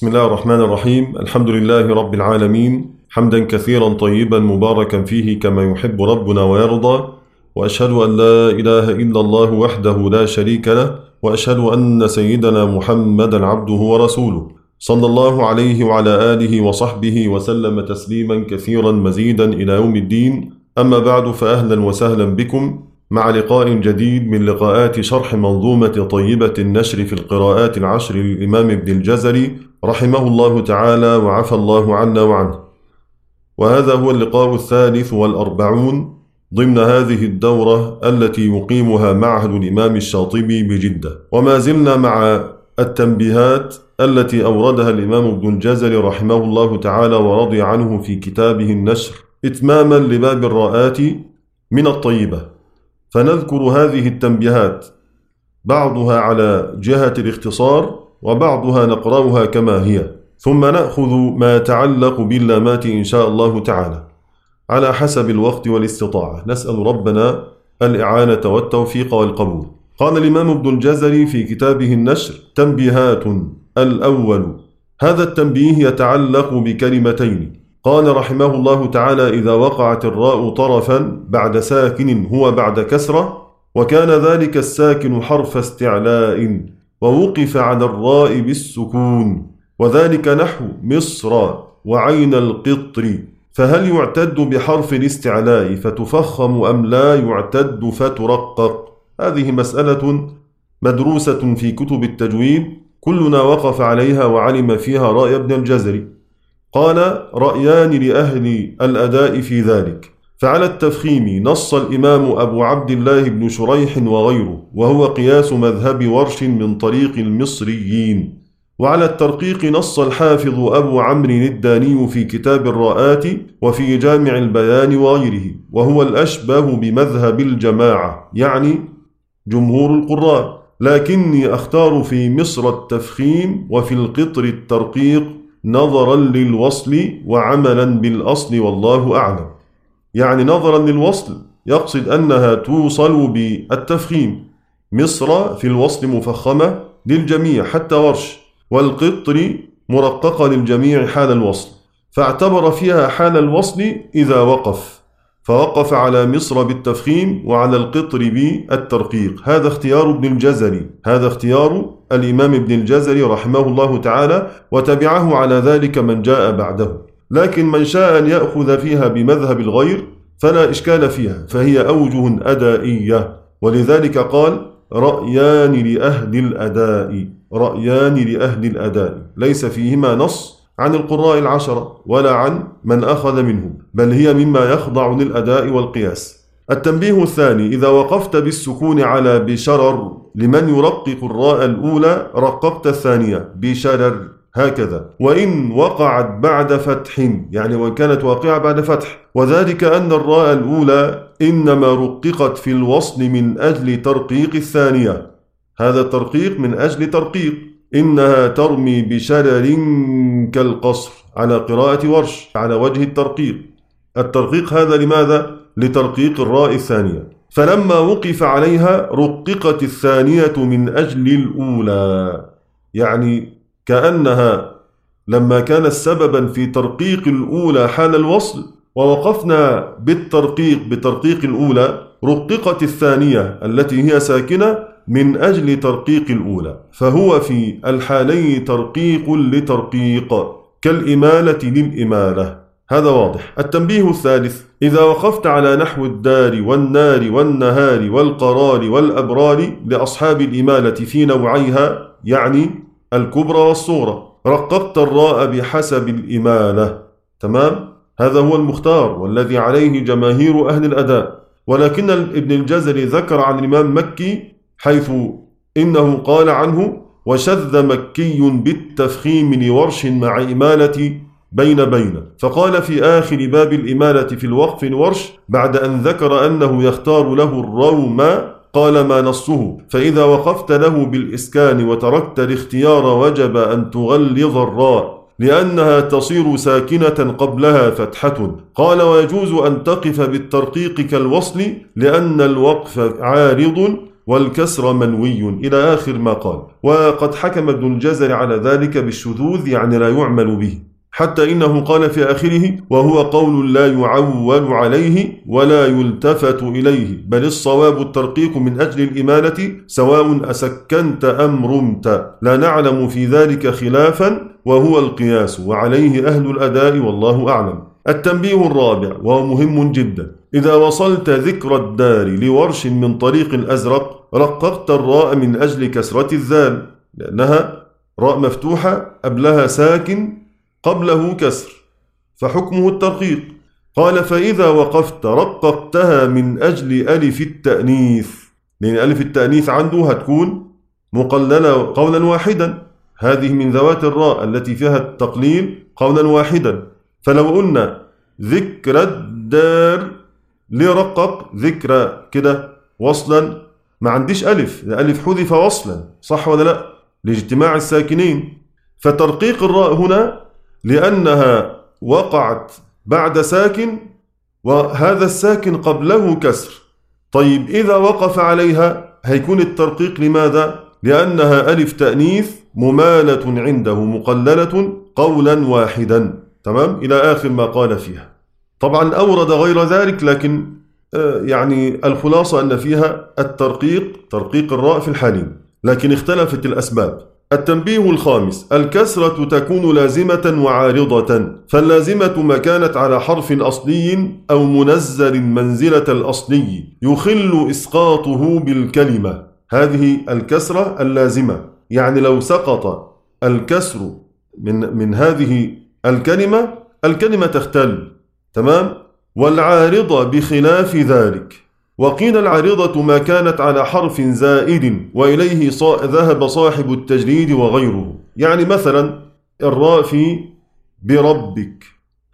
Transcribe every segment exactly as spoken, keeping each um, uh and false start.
بسم الله الرحمن الرحيم. الحمد لله رب العالمين، حمدا كثيرا طيبا مباركا فيه كما يحب ربنا ويرضى، وأشهد أن لا إله إلا الله وحده لا شريك له، وأشهد أن سيدنا محمدا عبده ورسوله صلى الله عليه وعلى آله وصحبه وسلم تسليما كثيرا مزيدا إلى يوم الدين. أما بعد، فأهلا وسهلا بكم مع لقاء جديد من لقاءات شرح منظومة طيبة النشر في القراءات العشر للإمام ابن الجزري رحمه الله تعالى وعفى الله عنا وعنه. وهذا هو اللقاء الثالث والأربعون ضمن هذه الدورة التي يقيمها معهد الإمام الشاطبي بجدة، وما زلنا مع التنبيهات التي أوردها الإمام ابن الجزري رحمه الله تعالى ورضي عنه في كتابه النشر إتماما لباب الراءات من الطيبة. فنذكر هذه التنبيهات، بعضها على جهة الاختصار وبعضها نقرأها كما هي، ثم نأخذ ما يتعلق باللامات إن شاء الله تعالى على حسب الوقت والاستطاعة. نسأل ربنا الإعانة والتوفيق والقبول. قال الإمام ابن الجزري في كتابه النشر: تنبيهات. الأول، هذا التنبيه يتعلق بكلمتين. قال رحمه الله تعالى: إذا وقعت الراء طرفا بعد ساكن هو بعد كسرة، وكان ذلك الساكن حرف استعلاء، ووقف على الراء بالسكون، وذلك نحو مصر وعين القطر، فهل يعتد بحرف الاستعلاء فتفخم أم لا يعتد فترقق؟ هذه مسألة مدروسة في كتب التجويد، كلنا وقف عليها وعلم فيها رأي ابن الجزري. قال: رأيان لأهل الأداء في ذلك. فعلى التفخيم نص الإمام أبو عبد الله بن شريح وغيره، وهو قياس مذهب ورش من طريق المصريين. وعلى الترقيق نص الحافظ أبو عمرو الداني في كتاب الراءات وفي جامع البيان وغيره، وهو الأشبه بمذهب الجماعة، يعني جمهور القراء، لكني أختار في مصر التفخيم وفي القطر الترقيق نظرا للوصل وعملا بالأصل، والله أعلم. يعني نظرا للوصل يقصد أنها توصل بالتفخيم. مصر في الوصل مفخمة للجميع حتى ورش، والقطر مرققة للجميع حال الوصل، فاعتبر فيها حال الوصل إذا وقف، فوقف على مصر بالتفخيم وعلى القطر بالترقيق. هذا اختيار ابن الجزري، هذا اختيار الإمام ابن الجزري رحمه الله تعالى، وتبعه على ذلك من جاء بعده. لكن من شاء أن يأخذ فيها بمذهب الغير فلا إشكال فيها، فهي أوجه أدائية، ولذلك قال: رأيان لأهل الأداء. رأيان لأهل الأداء ليس فيهما نص عن القراء العشرة ولا عن من أخذ منهم، بل هي مما يخضع للأداء والقياس. التنبيه الثاني: إذا وقفت بالسكون على بشرر لمن يرقق الراء الأولى رققت الثانية بشرر، هكذا. وإن وقعت بعد فتح، يعني وإن كانت واقعة بعد فتح، وذلك أن الراء الأولى إنما رققت في الوصل من أجل ترقيق الثانية. هذا الترقيق من أجل ترقيق، إنها ترمي بشرر كالقصر على قراءة ورش على وجه الترقيق. الترقيق هذا لماذا؟ لترقيق الراء الثانية. فلما وقف عليها رققت الثانية من أجل الأولى، يعني كأنها لما كانت سببا في ترقيق الأولى حال الوصل ووقفنا بالترقيق بترقيق الأولى، رققت الثانية التي هي ساكنة من أجل ترقيق الأولى، فهو في الحالين ترقيق لترقيق كالإمالة للإمالة. هذا واضح. التنبيه الثالث: إذا وقفت على نحو الدار والنار والنهار والقرار والأبرار لأصحاب الإمالة في نوعيها، يعني الكبرى والصغرى، رققت الراء بحسب الإمالة. تمام؟ هذا هو المختار والذي عليه جماهير أهل الأداء. ولكن ابن الجزري ذكر عن الإمام مكي حيث إنه قال عنه: وشذ مكي بالتفخيم لورش مع إمالة بين بين. فقال في آخر باب الإمالة في الوقف الورش بعد أن ذكر أنه يختار له الروم، قال: ما نصه؟ فإذا وقفت له بالإسكان وتركت الاختيار وجب أن تغلظ الراء لأنها تصير ساكنة قبلها فتحة. قال: ويجوز أن تقف بالترقيق كالوصل لأن الوقف عارض والكسر منوي إلى آخر ما قال. وقد حكم ابن الجزري على ذلك بالشذوذ، يعني لا يعمل به، حتى إنه قال في آخره: وهو قول لا يعول عليه ولا يلتفت إليه، بل الصواب الترقيق من أجل الإمالة، سواء أسكنت أم رمت، لا نعلم في ذلك خلافا، وهو القياس، وعليه أهل الأداء والله أعلم. التنبيه الرابع وهو مهم جدا: إذا وصلت ذكر الدار لورش من طريق الأزرق رققت الراء من أجل كسرة الذال، لأنها راء مفتوحة قبلها ساكن قبله كسر، فحكمه الترقيق. قال: فإذا وقفت رققتها من أجل ألف التأنيث، لأن ألف التأنيث عنده هتكون مقللة قولا واحدا، هذه من ذوات الراء التي فيها التقليل قولا واحدا. فلو قلنا ذكر الدار لرقق ذكر كده وصلا، ما عنديش ألف، الألف حذف وصلا، صح ولا لا؟ لاجتماع الساكنين. فترقيق الراء هنا لأنها وقعت بعد ساكن، وهذا الساكن قبله كسر. طيب إذا وقف عليها هيكون الترقيق لماذا؟ لأنها ألف تأنيث ممالة عنده مقللة قولا واحدا، تمام؟ إلى آخر ما قال فيها. طبعا أورد غير ذلك، لكن آه يعني الخلاصة أن فيها الترقيق، ترقيق الراء في الحالين، لكن اختلفت الأسباب. التنبيه الخامس: الكسرة تكون لازمة وعارضة، فاللازمة ما كانت على حرف أصلي أو منزل منزلة الأصلي يخل إسقاطه بالكلمة، هذه الكسرة اللازمة، يعني لو سقط الكسر من, من هذه الكلمة الكلمة تختل، تمام؟ والعارضة بخلاف ذلك. وقيل العارضة ما كانت على حرف زائد، وإليه ذهب صاحب التجريد وغيره، يعني مثلا الراء في بربك،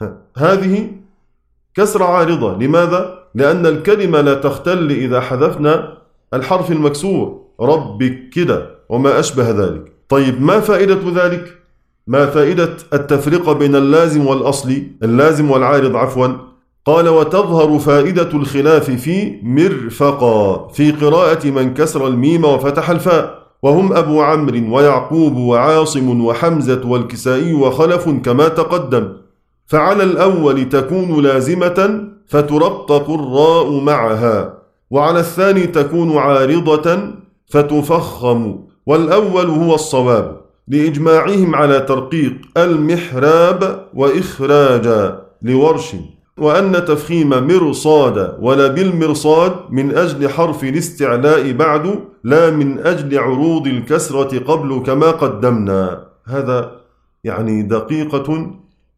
هذه كسر عارضة، لماذا؟ لأن الكلمة لا تختل إذا حذفنا الحرف المكسور، ربك كده وما أشبه ذلك. طيب ما فائدة ذلك؟ ما فائدة التفرقة بين اللازم والأصلي، اللازم والعارض عفوا؟ قال: وتظهر فائدة الخلاف في مرفقا في قراءة من كسر الميم وفتح الفاء، وهم أبو عمرو ويعقوب وعاصم وحمزة والكسائي وخلف كما تقدم. فعلى الأول تكون لازمة فترقق الراء معها، وعلى الثاني تكون عارضة فتفخم، والأول هو الصواب لإجماعهم على ترقيق المحراب وإخراجا لورش، وأن تفخيم مرصاد ولا بالمرصاد من أجل حرف الاستعلاء بعد، لا من أجل عروض الكسرة قبل كما قدمنا. هذا يعني دقيقة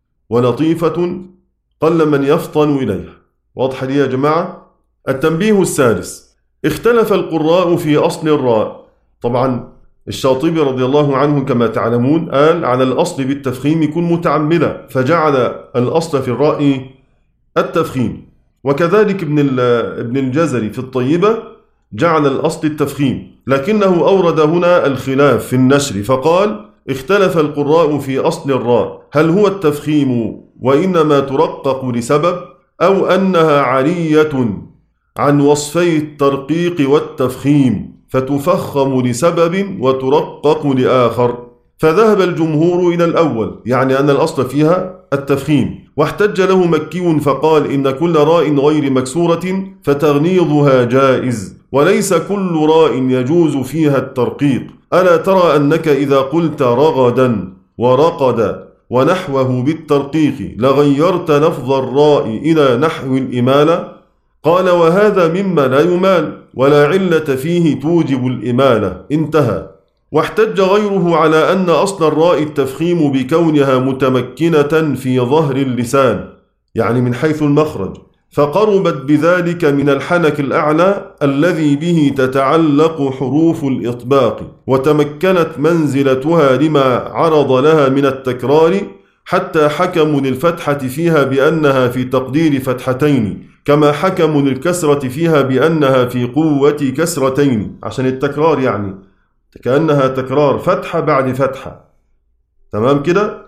ولطيفة قل من يفطن إليها. واضح لي يا جماعة؟ التنبيه السادس: اختلف القراء في أصل الراء. طبعا الشاطبي رضي الله عنه كما تعلمون قال على الأصل بالتفخيم يكون متعمدا، فجعل الأصل في الراء التفخيم. وكذلك ابن ابن الجزري في الطيبة جعل الأصل التفخيم، لكنه أورد هنا الخلاف في النشر، فقال: اختلف القراء في أصل الراء، هل هو التفخيم وإنما ترقق لسبب، أو أنها عرية عن وصفي الترقيق والتفخيم فتفخم لسبب وترقق لآخر. فذهب الجمهور إلى الأول، يعني أن الأصل فيها التفخيم. واحتج له مكي فقال: إن كل راء غير مكسورة فتغليظها جائز، وليس كل راء يجوز فيها الترقيق. ألا ترى أنك إذا قلت رغدا ورقد ونحوه بالترقيق لغيرت لفظ الراء إلى نحو الإمالة؟ قال: وهذا مما لا يمال ولا علة فيه توجب الإمالة. انتهى. واحتج غيره على أن أصل الراء التفخيم بكونها متمكنة في ظهر اللسان، يعني من حيث المخرج، فقربت بذلك من الحنك الأعلى الذي به تتعلق حروف الإطباق، وتمكنت منزلتها لما عرض لها من التكرار، حتى حكموا للفتحة فيها بأنها في تقدير فتحتين، كما حكموا للكسرة فيها بأنها في قوة كسرتين، عشان التكرار يعني كأنها تكرار فتحة بعد فتحة، تمام كده؟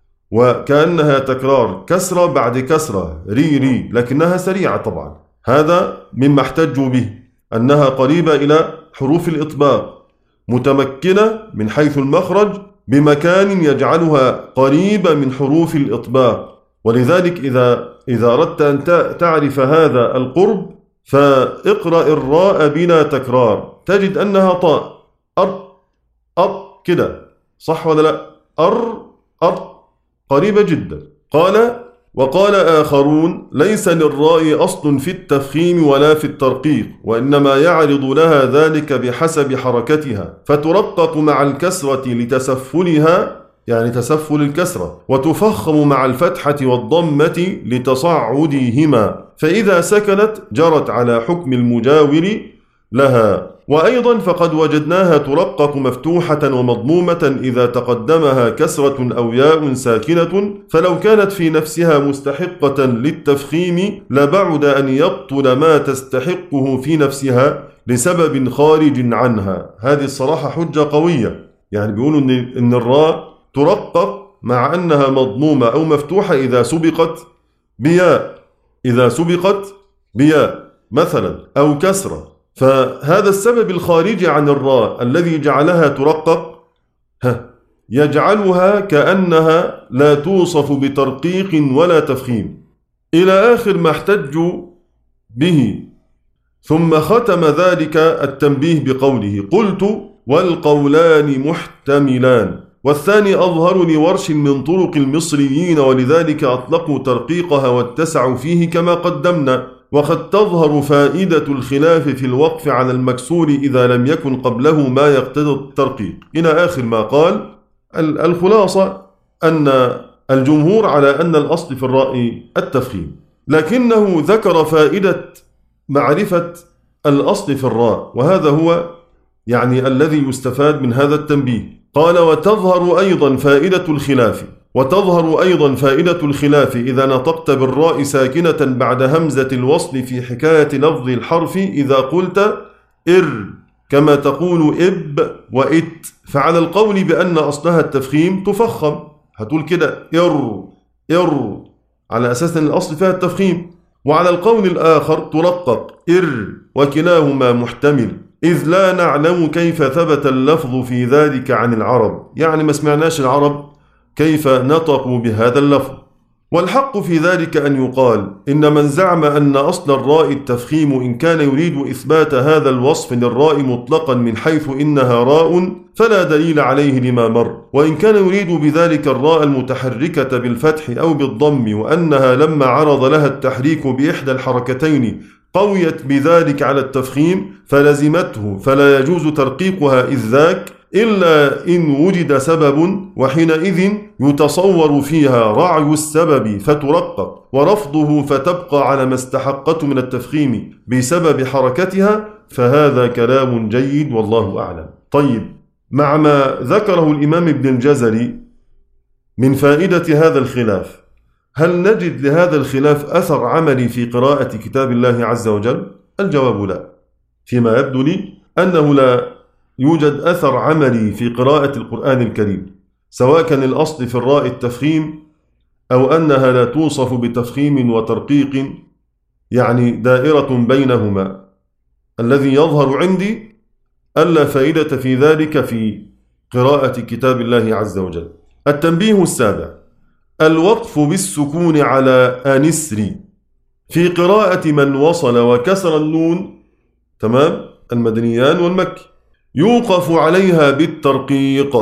وكأنها تكرار كسرة بعد كسرة، ري ري، لكنها سريعة طبعا. هذا مما احتجوا به، أنها قريبة إلى حروف الإطباق متمكنة من حيث المخرج بمكان يجعلها قريبة من حروف الإطباق، ولذلك إذا إذا أردت أن تعرف هذا القرب فاقرأ الراء بلا تكرار تجد أنها طاء. أر أر كده، صح ولا لا؟ أر أر قريبة جدا. قال: وقال آخرون: ليس للراء أصل في التفخيم ولا في الترقيق، وإنما يعرض لها ذلك بحسب حركتها، فترقق مع الكسرة لتسفلها، يعني تسفل الكسرة، وتفخم مع الفتحة والضمة لتصعدهما، فإذا سكنت جرت على حكم المجاور لها. وأيضا فقد وجدناها ترقق مفتوحة ومضمومة إذا تقدمها كسرة أو ياء ساكنة، فلو كانت في نفسها مستحقة للتفخيم لبعد أن يبطل ما تستحقه في نفسها لسبب خارج عنها. هذه الصراحة حجة قوية، يعني بيقولوا إن, إن الراء ترقق مع أنها مضمومة أو مفتوحة إذا سبقت بياء، إذا سبقت بياء مثلا أو كسرة، فهذا السبب الخارجي عن الراء الذي جعلها ترقق يجعلها كأنها لا توصف بترقيق ولا تفخيم، إلى آخر ما احتجوا به. ثم ختم ذلك التنبيه بقوله: قلت: والقولان محتملان، والثاني أظهر لورش من طرق المصريين، ولذلك أطلقوا ترقيقها واتسعوا فيه كما قدمنا. وقد تظهر فائدة الخلاف في الوقف على المكسور إذا لم يكن قبله ما يقتضي الترقيق، إلى آخر ما قال. الخلاصة أن الجمهور على أن الأصل في الراء التفخيم، لكنه ذكر فائدة معرفة الأصل في الراء، وهذا هو يعني الذي يستفاد من هذا التنبيه. قال: وتظهر أيضا فائدة الخلاف وتظهر أيضا فائدة الخلاف إذا نطقت بالراء ساكنة بعد همزة الوصل في حكاية لفظ الحرف، إذا قلت إر كما تقول إب وإت، فعلى القول بأن أصلها التفخيم تفخم، هتقول كده إر إر على أساس أن الأصل فيها التفخيم. وعلى القول الآخر ترقق إر، وكلاهما محتمل، إذ لا نعلم كيف ثبت اللفظ في ذلك عن العرب، يعني ما سمعناش العرب كيف نطقوا بهذا اللفظ. والحق في ذلك أن يقال: إن من زعم أن أصل الراء التفخيم إن كان يريد إثبات هذا الوصف للراء مطلقا من حيث إنها راء فلا دليل عليه لما مر، وإن كان يريد بذلك الراء المتحركة بالفتح أو بالضم، وأنها لما عرض لها التحريك بإحدى الحركتين قويت بذلك على التفخيم فلزمته، فلا يجوز ترقيقها إذ ذاك إلا إن وجد سبب، وحينئذ يتصور فيها رعي السبب فترقق، ورفضه فتبقى على ما استحقته من التفخيم بسبب حركتها، فهذا كلام جيد والله أعلم. طيب، مع ما ذكره الإمام ابن الجزري من فائدة هذا الخلاف، هل نجد لهذا الخلاف أثر عملي في قراءة كتاب الله عز وجل؟ الجواب لا. فيما يبدو لي أنه لا يوجد أثر عملي في قراءة القرآن الكريم، سواء كان الأصل في الراء التفخيم أو أنها لا توصف بتفخيم وترقيق، يعني دائرة بينهما. الذي يظهر عندي ألا فائدة في ذلك في قراءة كتاب الله عز وجل. التنبيه السابع: الوقف بالسكون على أنسر في قراءة من وصل وكسر النون، تمام، المدنيان والمكي، يوقف عليها بالترقيق.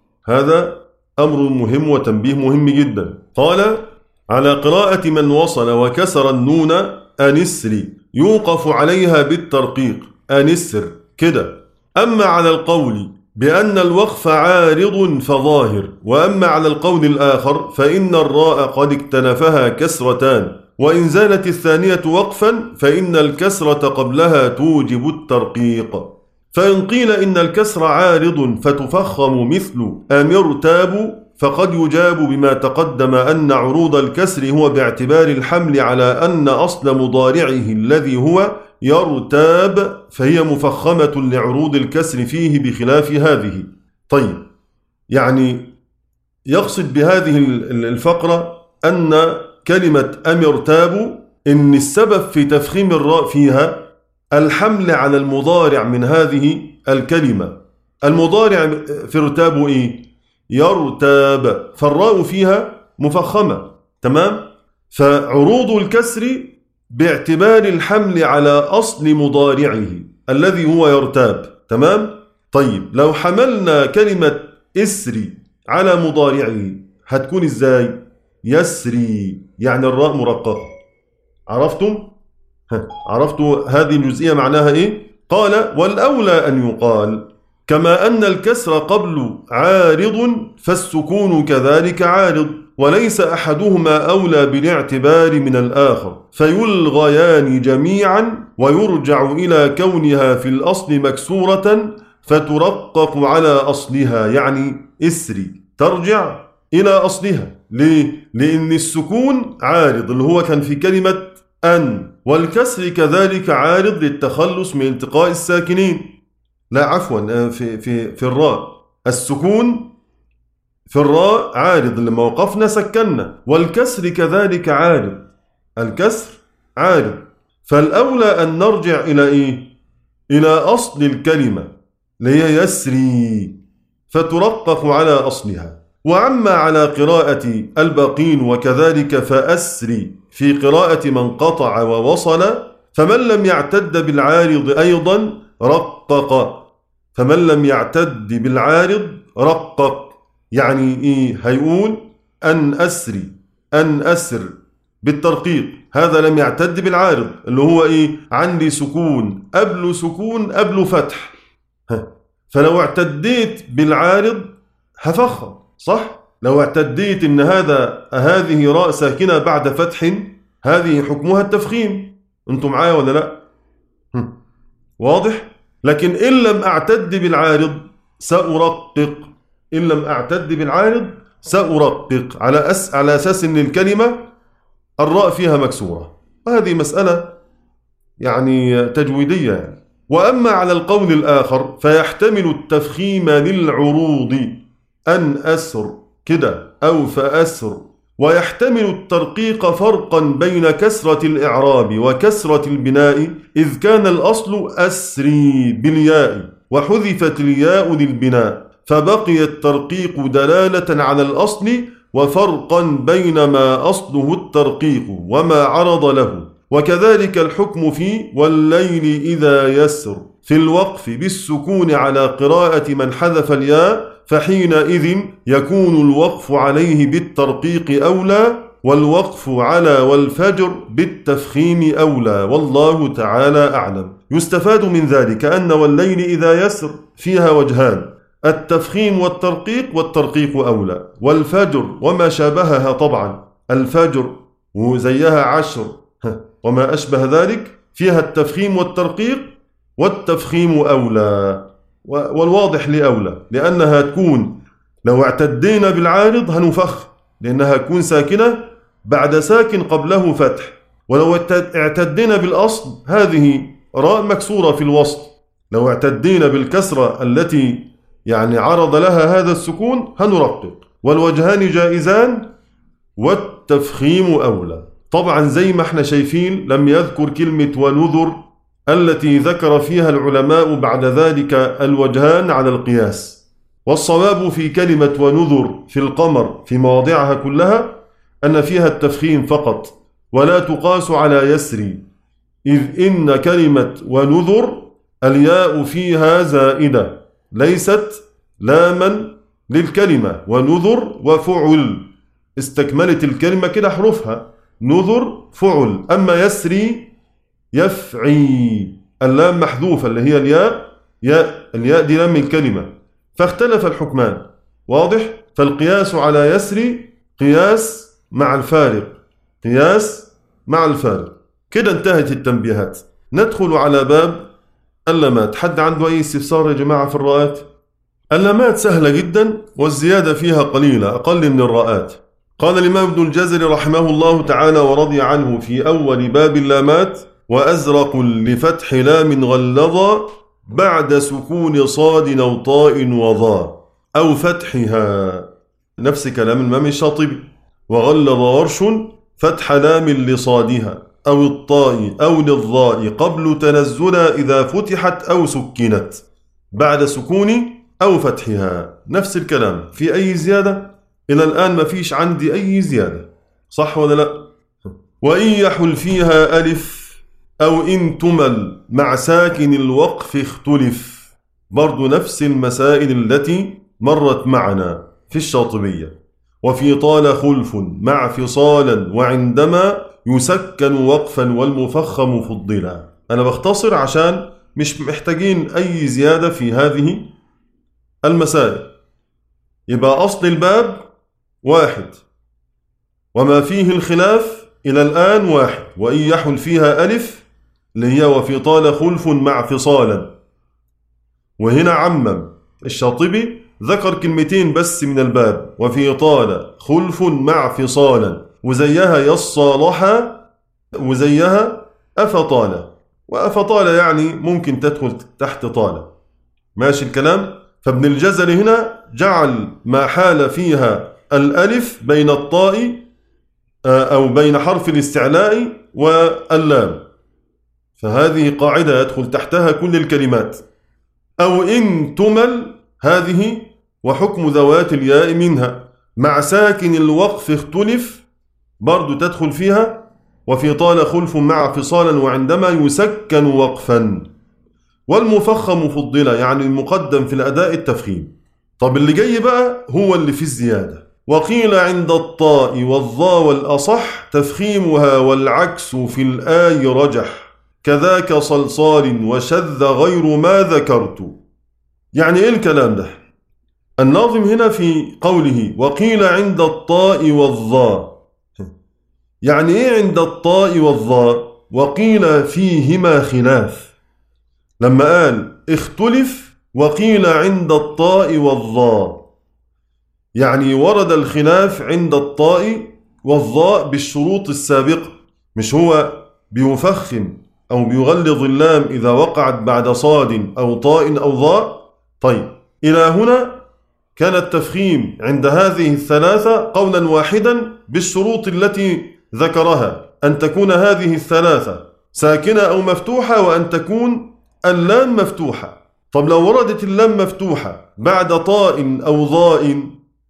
هذا أمر مهم وتنبيه مهم جدا. قال: على قراءة من وصل وكسر النون أنسر يوقف عليها بالترقيق، أنسر كده. أما على القول بأن الوقف عارض فظاهر، وأما على القول الآخر فإن الراء قد اكتنفها كسرتان، وإن زالت الثانية وقفا فإن الكسرة قبلها توجب الترقيق. فإن قيل إن الكسر عارض فتفخم مثل أمرتاب، فقد يجاب بما تقدم أن عروض الكسر هو باعتبار الحمل على أن أصل مضارعه الذي هو يرتاب فهي مفخمة لعروض الكسر فيه بخلاف هذه. طيب، يعني يقصد بهذه الفقرة أن كلمة أمرتاب إن السبب في تفخيم الراء فيها الحمل على المضارع من هذه الكلمة. المضارع في ارتابه إيه؟ يرتاب، فالراء فيها مفخمة، تمام؟ فعروض الكسر باعتبار الحمل على أصل مضارعه الذي هو يرتاب، تمام؟ طيب لو حملنا كلمة اسري على مضارعه هتكون إزاي؟ يسري، يعني الراء مرققة. عرفتم؟ عرفتوا هذه الجزئية معناها إيه؟ قال والأولى أن يقال كما أن الكسر قبل عارض فالسكون كذلك عارض، وليس أحدهما أولى بالاعتبار من الآخر، فيلغيان جميعا ويرجع إلى كونها في الأصل مكسورة فترقق على أصلها، يعني اسري ترجع إلى أصلها. ليه؟ لأن السكون عارض اللي هو كان في كلمة أن، والكسر كذلك عارض للتخلص من التقاء الساكنين. لا عفوا، في, في, في الراء السكون في الراء عارض، لما وقفنا سكنا، والكسر كذلك عارض، الكسر عارض. فالأولى أن نرجع إلى إيه؟ إلى أصل الكلمة اللي هي يسري فترقق على أصلها. وعما على قراءة الباقين وكذلك فأسري في قراءة من قطع ووصل، فمن لم يعتد بالعارض أيضا رقق، فمن لم يعتد بالعارض رقق، يعني إيه؟ هيقول أن أسري، أن أسر بالترقيق، هذا لم يعتد بالعارض اللي هو إيه؟ عندي سكون قبل سكون قبل فتح، فلو اعتديت بالعارض هفخم، صح؟ لو اعتديت إن هذا هذه راء ساكنة بعد فتح هذه حكمها التفخيم. أنتم معايا ولا لا؟ واضح؟ لكن إن لم أعتد بالعارض سأرقق، إن لم أعتد بالعارض سأرقق على أس على أساس إن الكلمة الراء فيها مكسورة، وهذه مسألة يعني تجويدية يعني. وأما على القول الآخر فيحتمل التفخيم للعروض أن أسر كده أو فأسر، ويحتمل الترقيق فرقا بين كسرة الإعراب وكسرة البناء، إذ كان الأصل أسري بالياء وحذفت الياء للبناء، فبقي الترقيق دلالة على الأصل وفرقا بين ما أصله الترقيق وما عرض له. وكذلك الحكم في والليل إذا يسر في الوقف بالسكون على قراءة من حذف الياء، فحينئذ يكون الوقف عليه بالترقيق أولى، والوقف على والفجر بالتفخيم أولى، والله تعالى أعلم. يستفاد من ذلك أن والليل إذا يسر فيها وجهان، التفخيم والترقيق، والترقيق أولى، والفجر وما شابهها طبعا، الفجر وزيها عشر وما أشبه ذلك فيها التفخيم والترقيق، والتفخيم أولى، والواضح لأولى لأنها تكون لو اعتدينا بالعارض هنفخ لأنها تكون ساكنة بعد ساكن قبله فتح، ولو اعتدينا بالأصل هذه راء مكسورة في الوسط، لو اعتدينا بالكسرة التي يعني عرض لها هذا السكون هنرقق، والوجهان جائزان والتفخيم أولى. طبعا زي ما احنا شايفين لم يذكر كلمة ونذر التي ذكر فيها العلماء بعد ذلك الوجهان على القياس، والصواب في كلمة ونذر في القمر في مواضعها كلها أن فيها التفخيم فقط ولا تقاس على يسري، إذ إن كلمة ونذر الياء فيها زائدة ليست لاما للكلمة، ونذر وفعل استكملت الكلمة كده حروفها، نذر فعل، أما يسري يفعي اللام محذوفة اللي هي الياء، ياء الياء دي لام الكلمة، فاختلف الحكمان. واضح؟ فالقياس على يسري قياس مع الفارق، قياس مع الفارق. كده انتهت التنبيهات. ندخل على باب اللامات. حد عنده أي استفسار يا جماعة في الراءات؟ اللامات سهلة جدا والزيادة فيها قليلة أقل من الراءات. قال الإمام ابن الجزري رحمه الله تعالى ورضي عنه في أول باب اللامات: وأزرق لفتح لام غلظا بعد سكون صاد أو طاء وضاء أو فتحها، نفس كلام الإمام الشاطبي. وغلظ ورش فتح لام لصادها أو الطاء أو للظاء قبل تنزلا إذا فتحت أو سكنت بعد سكون أو فتحها. نفس الكلام، في أي زيادة؟ إلى الآن ما فيش عندي أي زيادة، صح ولا لا؟ وإن يحل فيها ألف أو إن تمل مع ساكن الوقف اختلف، برضو نفس المسائل التي مرت معنا في الشاطبية. وفي طال خلف مع فصالا وعندما يسكن وقفا والمفخم فضلا. أنا بختصر عشان مش محتاجين أي زيادة في هذه المسائل. يبقى أصل الباب واحد وما فيه الخلاف إلى الآن واحد. وإن يحل فيها ألف اللي هي وفي طال خلف مع فصالا، وهنا عمم الشاطبي ذكر كلمتين بس من الباب، وفي طال خلف مع فصالا، وزيها يصالح وزيها أفطال، وأفطال يعني ممكن تدخل تحت طال، ماشي الكلام. فابن الجزري هنا جعل ما حال فيها الألف بين الطاء أو بين حرف الاستعلاء واللام، فهذه قاعدة يدخل تحتها كل الكلمات. أو إن تمل هذه وحكم ذوات الياء منها مع ساكن الوقف اختلف، برضو تدخل فيها. وفي طال خلف مع فصالا وعندما يسكن وقفا، والمفخم فضلا يعني المقدم في الأداء التفخيم. طب اللي جاي بقى هو اللي في الزيادة. وقيل عند الطاء والظا والأصح تفخيمها والعكس في الآي رجح، كذاك صلصال وشذ غير ما ذكرت. يعني إيه الكلام ده؟ الناظم هنا في قوله وقيل عند الطاء والظا، يعني إيه عند الطاء والظا؟ وقيل فيهما خلاف. لما قال اختلف وقيل عند الطاء والظا، يعني ورد الخلاف عند الطاء والظاء بالشروط السابقة، مش هو بيفخم أو بيغلظ اللام إذا وقعت بعد صاد أو طاء أو ظاء. طيب إلى هنا كان التفخيم عند هذه الثلاثة قولا واحدا بالشروط التي ذكرها، أن تكون هذه الثلاثة ساكنة أو مفتوحة، وأن تكون اللام مفتوحة. طب لو وردت اللام مفتوحة بعد طاء أو ظاء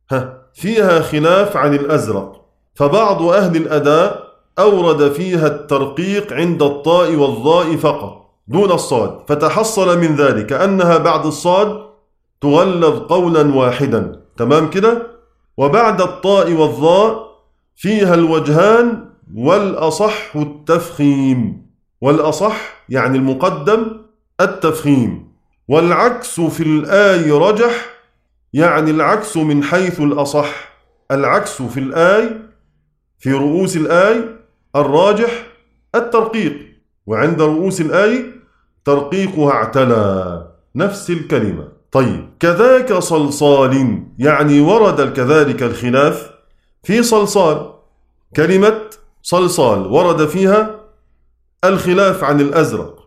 فيها خلاف عن الأزرق، فبعض أهل الأداء أورد فيها الترقيق عند الطاء والظاء فقط دون الصاد، فتحصل من ذلك أنها بعد الصاد تغلظ قولا واحدا، تمام كده. وبعد الطاء والظاء فيها الوجهان، والأصح التفخيم، والأصح يعني المقدم التفخيم. والعكس في الآي رجح، يعني العكس من حيث الأصح، العكس في الآي في رؤوس الآي الراجح الترقيق، وعند رؤوس الآي ترقيقها اعتلى، نفس الكلمة. طيب كذاك صلصال، يعني ورد كذلك الخلاف في صلصال، كلمة صلصال ورد فيها الخلاف عن الأزرق،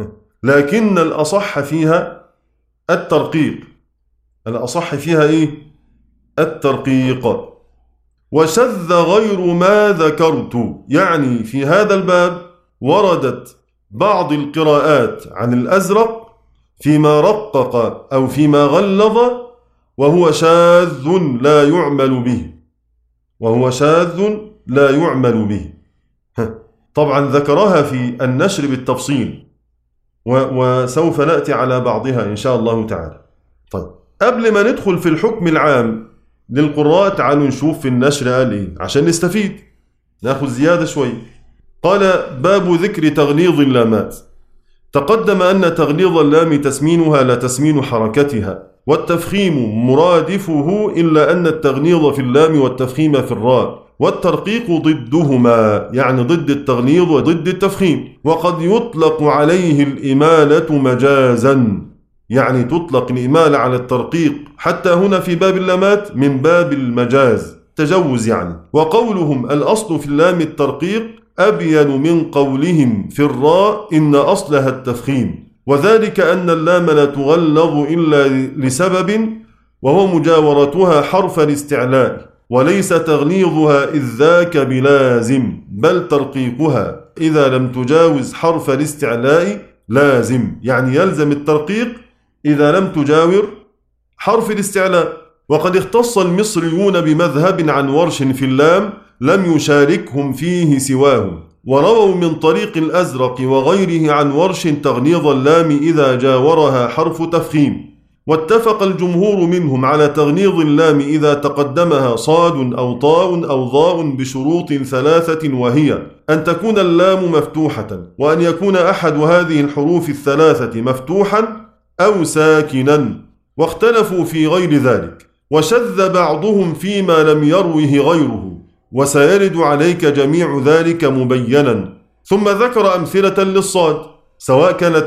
لكن الأصح فيها الترقيق، الأصح فيها إيه؟ الترقيق. وشذ غير ما ذكرت، يعني في هذا الباب وردت بعض القراءات عن الأزرق فيما رقق أو فيما غلظ، وهو شاذ لا يعمل به، وهو شاذ لا يعمل به. طبعا ذكرها في النشر بالتفصيل، وسوف نأتي على بعضها إن شاء الله تعالى. طيب قبل ما ندخل في الحكم العام للقراء تعالوا نشوف في النشر قال إيه عشان نستفيد، ناخذ زيادة شوي. قال باب ذكر تغليظ اللامات. تقدم أن تغليظ اللام تسمينها لا تسمين حركتها، والتفخيم مرادفه، إلا أن التغليظ في اللام والتفخيم في الراء، والترقيق ضدهما، يعني ضد التغليظ وضد التفخيم. وقد يطلق عليه الإمالة مجازا، يعني تطلق الإمالة على الترقيق حتى هنا في باب اللامات من باب المجاز، تجوز يعني. وقولهم الأصل في اللام الترقيق أبين من قولهم في الراء إن أصلها التفخيم، وذلك أن اللام لا تغلظ إلا لسبب، وهو مجاورتها حرف الاستعلاء، وليس تغليظها إذ ذاك بلازم، بل ترقيقها. إذا لم تجاوز حرف الاستعلاء لازم، يعني يلزم الترقيق إذا لم تجاور حرف الاستعلاء. وقد اختص المصريون بمذهب عن ورش في اللام لم يشاركهم فيه سواهم، ورووا من طريق الأزرق وغيره عن ورش تغليظ اللام إذا جاورها حرف تفخيم. واتفق الجمهور منهم على تغليظ اللام إذا تقدمها صاد أو طاء أو ضاء بشروط ثلاثة، وهي أن تكون اللام مفتوحة، وأن يكون أحد هذه الحروف الثلاثة مفتوحا أو ساكنا، واختلفوا في غير ذلك، وشذ بعضهم فيما لم يروه غيره، وسيرد عليك جميع ذلك مبينا. ثم ذكر أمثلة للصاد سواء كانت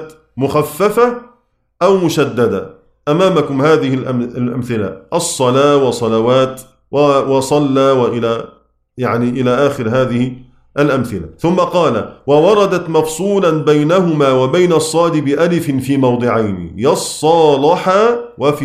مخففة أو مشددة. أمامكم هذه الأمثلة: الصلاة وصلوات وصلى وإلى يعني إلى آخر هذه الأمثلة. ثم قال: ووردت مفصولا بينهما وبين الصاد بألف في موضعين، يصالحا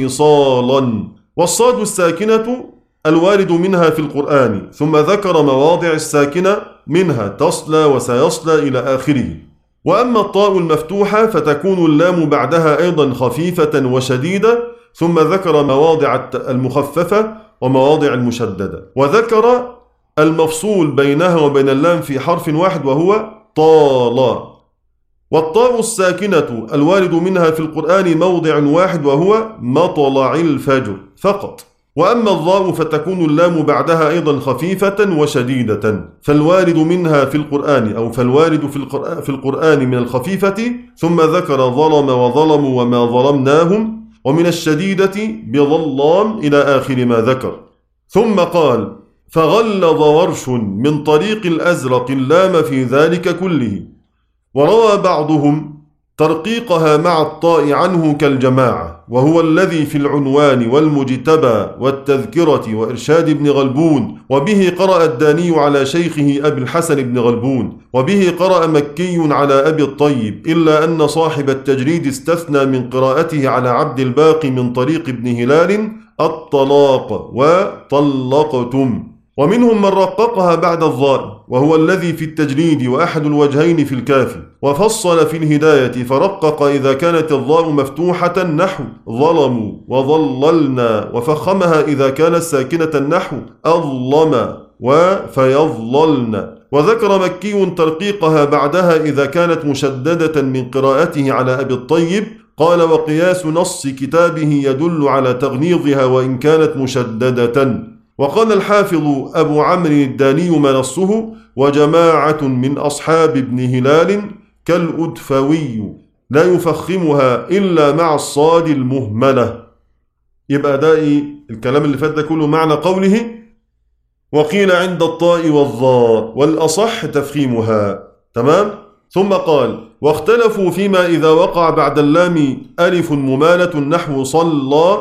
وفصالا. والصاد الساكنة الوارد منها في القرآن، ثم ذكر مواضع الساكنة منها تصلى وسيصلى إلى آخره. وأما الطاء المفتوحة فتكون اللام بعدها أيضا خفيفة وشديدة، ثم ذكر مواضع المخففة ومواضع المشددة، وذكر المفصول بينها وبين اللام في حرف واحد وهو طال. والطاء الساكنة الوارد منها في القرآن موضع واحد وهو مطلع الفجر فقط. وأما الضاء فتكون اللام بعدها أيضا خفيفة وشديدة، فالوارد منها في القرآن أو فالوارد في القرآن, في القرآن من الخفيفة، ثم ذكر ظلم وظلموا وما ظلمناهم، ومن الشديدة بظلام إلى آخر ما ذكر. ثم قال: فغلظ ورش من طريق الأزرق اللام في ذلك كله، وروى بعضهم ترقيقها مع الطاء عنه كالجماعة، وهو الذي في العنوان والمجتبى والتذكرة وإرشاد ابن غلبون، وبه قرأ الداني على شيخه أبي الحسن بن غلبون، وبه قرأ مكي على أبي الطيب، إلا أن صاحب التجريد استثنى من قراءته على عبد الباقي من طريق ابن هلال الطلاق وطلقتم. ومنهم من رققها بعد الضاء، وهو الذي في التجريد وأحد الوجهين في الكافي، وفصل في الهداية فرقق إذا كانت الضاء مفتوحة نحو ظلموا وظللنا، وفخمها إذا كانت ساكنة نحو أظلم وفيظللن. وذكر مكي ترقيقها بعدها إذا كانت مشددة من قراءته على أبي الطيب، قال: وقياس نص كتابه يدل على تغليظها وإن كانت مشددة. وقال الحافظ أبو عمرو الداني ما نصه: وجماعة من أصحاب ابن هلال كالأدفوي لا يفخمها إلا مع الصاد المهملة. يبقى ده إيه الكلام اللي فات ده كله معنى قوله: وقيل عند الطاء والظاء والأصح تفخيمها. تمام؟ ثم قال: واختلفوا فيما إذا وقع بعد اللام ألف ممالة نحو صلى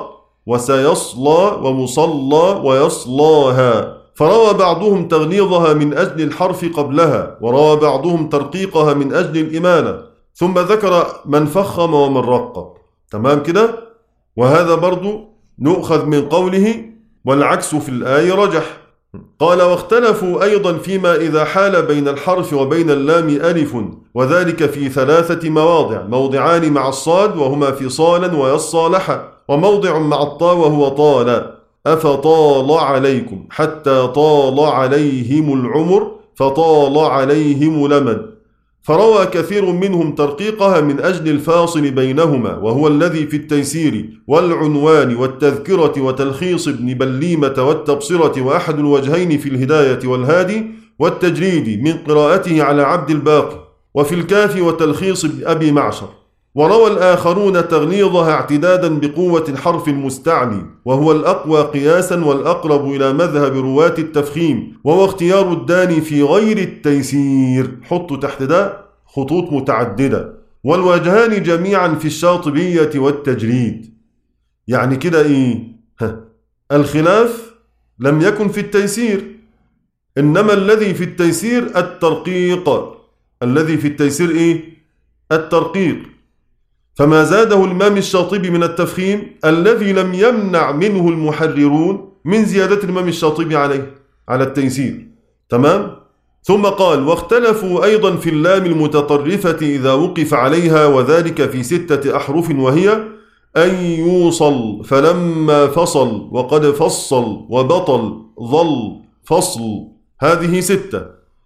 وسيصلى ومصلى ويصلاها، فروى بعضهم تغليظها من أجل الحرف قبلها، وروى بعضهم ترقيقها من أجل الإمالة، ثم ذكر من فخم ومن رقق. تمام كده؟ وهذا برضو نؤخذ من قوله: والعكس في الآية رجح. قال: واختلفوا أيضا فيما إذا حال بين الحرف وبين اللام ألف، وذلك في ثلاثة مواضع: موضعان مع الصاد وهما فصالا ويصالحا، وموضع مع الطاء وهو طال، أفطال عليكم حتى طال عليهم العمر فطال عليهم لمد. فروى كثير منهم ترقيقها من أجل الفاصل بينهما، وهو الذي في التيسير والعنوان والتذكرة وتلخيص ابن بليمة والتبصرة وأحد الوجهين في الهداية والهادي والتجريد من قراءته على عبد الباقي، وفي الكافي وتلخيص أبي معشر. وروى الآخرون تغليظها اعتدادا بقوة الحرف المستعلي، وهو الأقوى قياسا والأقرب إلى مذهب رواة التفخيم، وهو اختيار الداني في غير التيسير. حطوا تحت ده خطوط متعددة. والوجهان جميعا في الشاطبية والتجريد. يعني كده إيه؟ ها. الخلاف لم يكن في التيسير، إنما الذي في التيسير الترقيق. الذي في التيسير إيه؟ الترقيق. فما زاده الإمام الشاطبي من التفخيم الذي لم يمنع منه المحررون من زيادة الإمام الشاطبي عليه على التيسير. تمام؟ ثم قال: واختلفوا أيضا في اللام المتطرفة إذا وقف عليها، وذلك في ستة أحرف، وهي أن يوصل، فلما فصل، وقد فصل، وبطل، ظل، فصل. هذه ستة،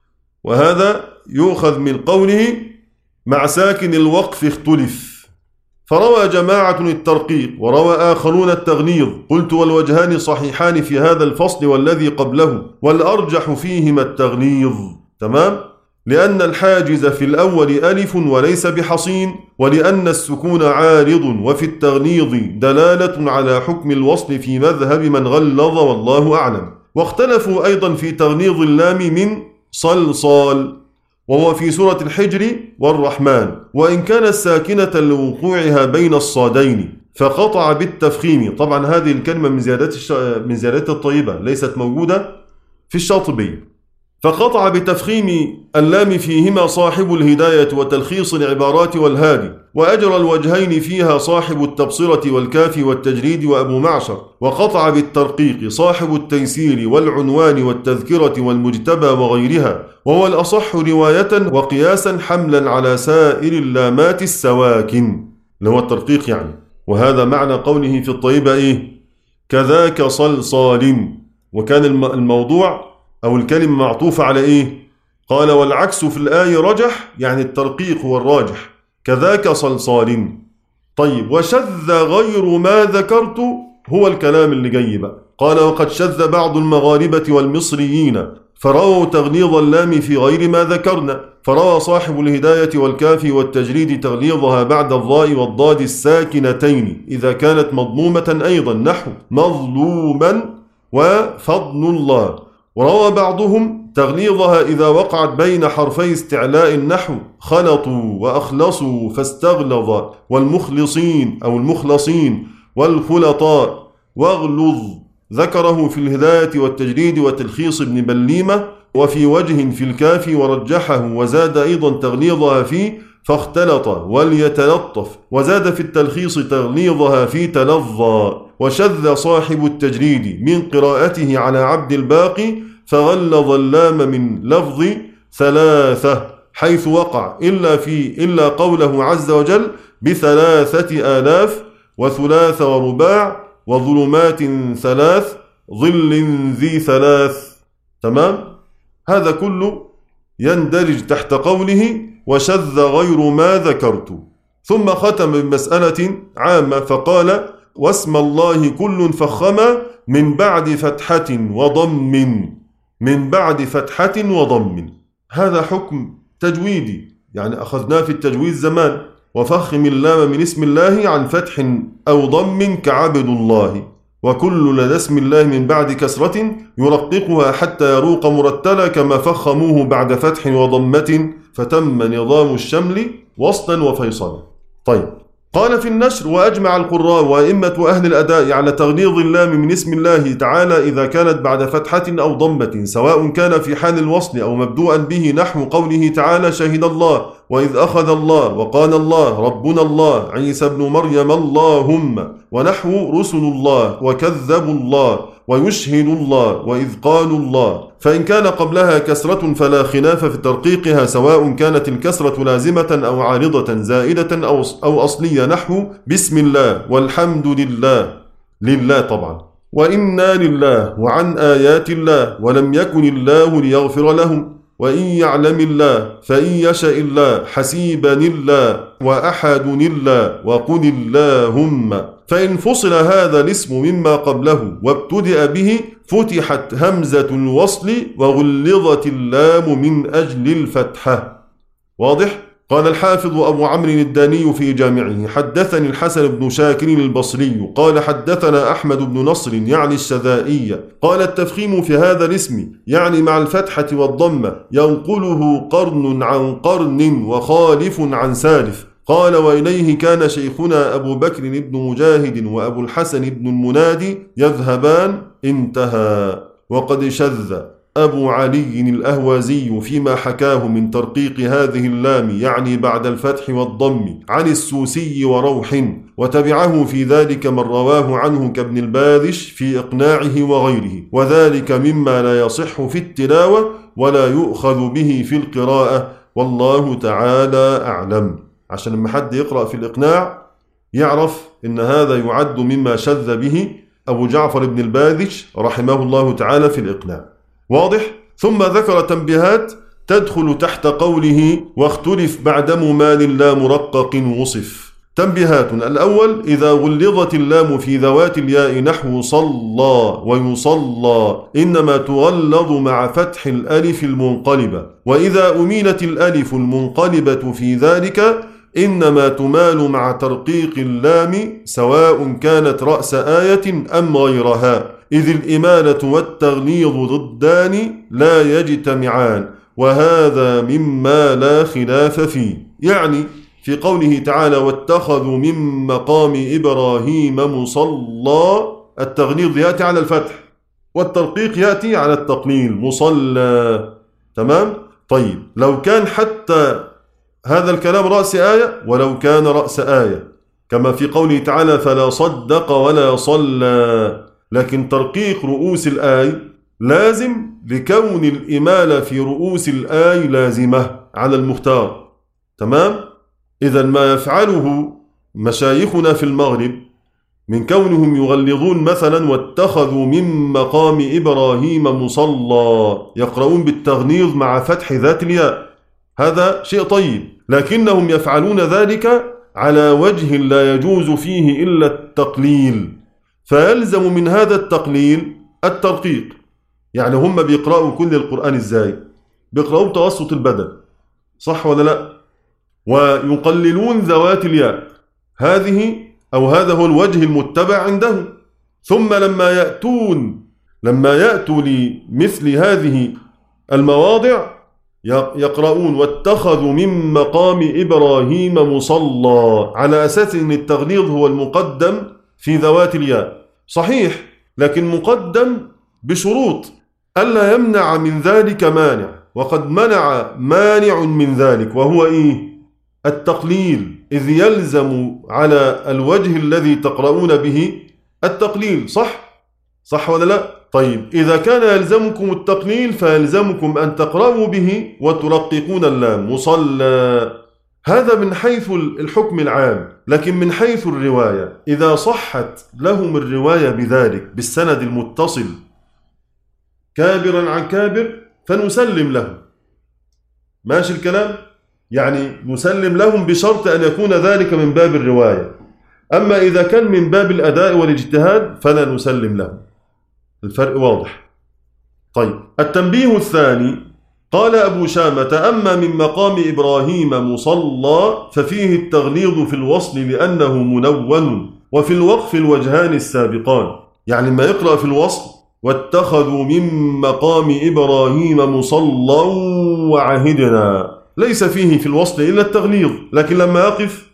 وهذا يؤخذ من قوله مع ساكن الوقف اختلف. فروى جماعة الترقيق وروى آخرون التغليظ. قلت: والوجهان صحيحان في هذا الفصل والذي قبله، والأرجح فيهما التغليظ. تمام؟ لأن الحاجز في الأول ألف وليس بحصين، ولأن السكون عارض، وفي التغليظ دلالة على حكم الوصل في مذهب من غلظ، والله أعلم. واختلفوا أيضا في تغليظ اللام من صلصال، وهو في سورة الحجر والرحمن، وإن كانت ساكنة لوقوعها بين الصادين فقطع بالتفخيم. طبعا هذه الكلمة من زيادات الش... من زيادات الطيبة، ليست موجودة في الشاطبية. فقطع بتفخيم اللام فيهما صاحب الهداية وتلخيص العبارات والهادي، وأجرى الوجهين فيها صاحب التبصرة والكافي والتجريد وأبو معشر، وقطع بالترقيق صاحب التيسير والعنوان والتذكرة والمجتبى وغيرها، وهو الأصح رواية وقياسا حملا على سائر اللامات السواكن، اللي هو الترقيق يعني. وهذا معنى قوله في الطيبة إيه؟ كذاك صلصال. وكان الموضوع أو الكلمة معطوفة على إيه؟ قال: والعكس في الآية رجح، يعني الترقيق هو الراجح، كذاك صلصال. طيب، وشذ غير ما ذكرت، هو الكلام اللي جاي بقى. قال: وقد شذ بعض المغاربة والمصريين فرووا تغليظ اللام في غير ما ذكرنا، فروى صاحب الهداية والكافي والتجريد تغليظها بعد الضاء والضاد الساكنتين إذا كانت مضمومة أيضا، نحو مظلوما وفضل الله. وروى بعضهم تغليظها إذا وقعت بين حرفي استعلاء، نحو خلطوا وأخلصوا فاستغلظ، والمخلصين أو المخلصين والخلطاء، واغلظ. ذكره في الهداية والتجريد وتلخيص ابن بليمة، وفي وجه في الكافي ورجحه، وزاد أيضا تغليظها فيه فاختلط وليتلطف، وزاد في التلخيص تغليظها في تلظى. وشذ صاحب التجريد من قراءته على عبد الباقي فغلظ اللام من لفظ ثلاثة حيث وقع، إلا في إلا قوله عز وجل بثلاثة آلاف، وثلاث ورباع، وظلمات ثلاث، ظل ذي ثلاث. تمام؟ هذا كله يندرج تحت قوله وشذ غير ما ذكرت. ثم ختم بمسألة عامة فقال: واسم الله كل فخما من بعد فتحة وضم، من بعد فتحة وضم. هذا حكم تجويدي، يعني أخذناه في التجويد زمان. وفخم اللام من اسم الله عن فتح أو ضم كعبد الله، وكل لدى اسم الله من بعد كسرة يرققها حتى يروق مرتلا، كما فخموه بعد فتح وضمة، فتم نظام الشمل وصلا وفيصلا. طيب، قال في النشر: وأجمع القراء وأئمة أهل الأداء على تغليظ اللام من اسم الله تعالى إذا كانت بعد فتحة أو ضمة، سواء كان في حال الوصل أو مبدوءا به، نحو قوله تعالى: شهد الله، وإذ أخذ الله، وقال الله، ربنا الله، عيسى ابن مريم اللهم، ونحو رسل الله، وكذبوا الله، ويشهد الله، وإذ قالوا الله. فإن كان قبلها كسرة فلا خلاف في ترقيقها، سواء كانت الكسرة لازمة أو عارضة زائدة أو أو أصلية، نحو بسم الله، والحمد لله، لله طبعا، وإنا لله، وعن آيات الله، ولم يكن الله ليغفر لهم، وإن يعلم الله، فإن يشاء الله، حسيبا الله، وأحد الله، وقل اللهم. فإن فصل هذا الاسم مما قبله وابتدأ به فتحت همزة الوصل وغلظت اللام من أجل الفتحة. واضح؟ قال الحافظ أبو عمرو الداني في جامعه: حدثني الحسن بن شاكر البصري قال حدثنا أحمد بن نصر يعني الشذائي قال: التفخيم في هذا الاسم يعني مع الفتحة والضمة، ينقله قرن عن قرن وخالف عن سالف. قال: وإليه كان شيخنا أبو بكر بن مجاهد وأبو الحسن بن المنادي يذهبان. انتهى. وقد شذ أبو علي الأهوازي فيما حكاه من ترقيق هذه اللام يعني بعد الفتح والضم عن السوسي وروح، وتبعه في ذلك من رواه عنه كابن الباذش في إقناعه وغيره، وذلك مما لا يصح في التلاوة ولا يؤخذ به في القراءة، والله تعالى أعلم. عشان لما حد يقرأ في الإقناع يعرف إن هذا يعد مما شذ به أبو جعفر بن الباذش رحمه الله تعالى في الإقناع. واضح؟ ثم ذكر تنبيهات تدخل تحت قوله واختلف بعد ممال لا مرقق وصف. تنبيهات: الأول: إذا غلظت اللام في ذوات الياء نحو صلى ويصلى إنما تغلظ مع فتح الألف المنقلبة، وإذا أميلت الألف المنقلبة في ذلك إنما تمال مع ترقيق اللام سواء كانت رأس آية أم غيرها، إذ الإمالة والتغليظ ضدان لا يجتمعان، وهذا مما لا خلاف فيه. يعني في قوله تعالى واتخذوا من مقام إبراهيم مصلى، التغليظ يأتي على الفتح والترقيق يأتي على التقليل، مصلى. تمام؟ طيب لو كان حتى هذا الكلام رأس آية ولو كان رأس آية كما في قوله تعالى فلا صدق ولا صلى، لكن ترقيق رؤوس الآي لازم لكون الإمالة في رؤوس الآي لازمة على المختار. تمام؟ إذا ما يفعله مشايخنا في المغرب من كونهم يغلظون مثلا واتخذوا من مقام إبراهيم مصلى، يقرؤون بالتغليظ مع فتح ذات الياء، هذا شيء طيب، لكنهم يفعلون ذلك على وجه لا يجوز فيه إلا التقليل، فيلزم من هذا التقليل الترقيق. يعني هم بيقرأوا كل القرآن إزاي؟ بيقرأوا بتوسط البدن، صح ولا لا؟ ويقللون ذوات الياء، هذه أو هذا هو الوجه المتبع عندهم. ثم لما يأتون لما يأتوا لمثل هذه المواضع يقرؤون واتخذوا من مقام إبراهيم مصلى، على أساس أن التغليظ هو المقدم في ذوات الياء، صحيح، لكن مقدم بشروط ألا يمنع من ذلك مانع، وقد منع مانع من ذلك وهو إيه؟ التقليل، إذ يلزم على الوجه الذي تقرؤون به التقليل، صح؟ صح ولا لا؟ طيب إذا كان يلزمكم التقليل فيلزمكم أن تقرأوا به وترققون اللام مصلى، هذا من حيث الحكم العام. لكن من حيث الرواية إذا صحت لهم الرواية بذلك بالسند المتصل كابرا عن كابر فنسلم لهم، ماشي الكلام؟ يعني نسلم لهم بشرط أن يكون ذلك من باب الرواية، أما إذا كان من باب الأداء والاجتهاد فلا نسلم لهم. الفرق واضح. طيب التنبيه الثاني: قال أبو شامة أما من مقام إبراهيم مصلى ففيه التغليظ في الوصل لأنه منون، وفي الوقف الوجهان السابقان. يعني ما يقرأ في الوصل واتخذوا من مقام إبراهيم مصلى وعهدنا، ليس فيه في الوصل إلا التغليظ، لكن لما يقف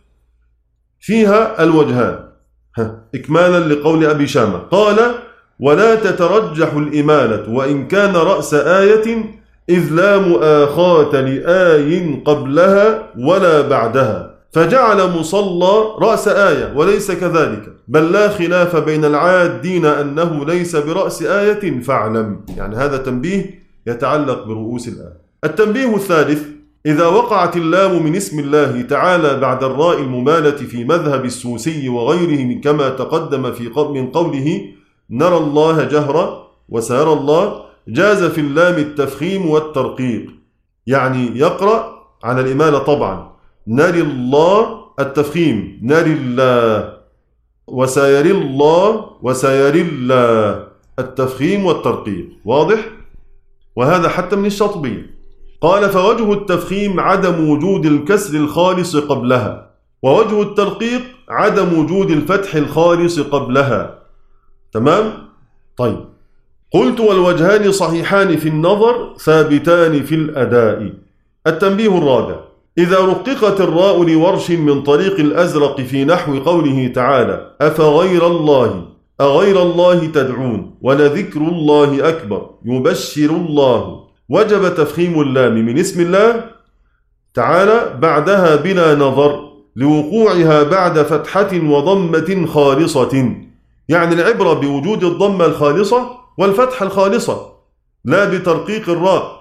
فيها الوجهان. إكمالا لقول أبي شامة قال ولا تترجح الإمالة وإن كان رأس آية إذ لا مؤاخاة لآي قبلها ولا بعدها، فجعل مصلى رأس آية وليس كذلك، بل لا خلاف بين العادين أنه ليس برأس آية فاعلم. يعني هذا تنبيه يتعلق برؤوس الآية. التنبيه الثالث: إذا وقعت اللام من اسم الله تعالى بعد الراء الممالة في مذهب السوسي وغيره كما تقدم في من قوله نرى الله جهرا وسيرى الله، جاز في اللام التفخيم والترقيق، يعني يقرأ على الإمالة طبعا نري الله التفخيم نري الله، وسيري الله وسيري الله التفخيم والترقيق، واضح؟ وهذا حتى من الشاطبية. قال فوجه التفخيم عدم وجود الكسر الخالص قبلها، ووجه الترقيق عدم وجود الفتح الخالص قبلها. تمام؟ طيب قلت والوجهان صحيحان في النظر ثابتان في الأداء. التنبيه الرابع: إذا رققت الراء لورش من طريق الأزرق في نحو قوله تعالى أفغير الله أغير الله تدعون ولذكر الله أكبر يبشر الله. وجب تفخيم اللام من اسم الله تعالى بعدها بلا نظر لوقوعها بعد فتحة وضمة خالصة، يعني العبرة بوجود الضمة الخالصة والفتحة الخالصة لا بترقيق الراء،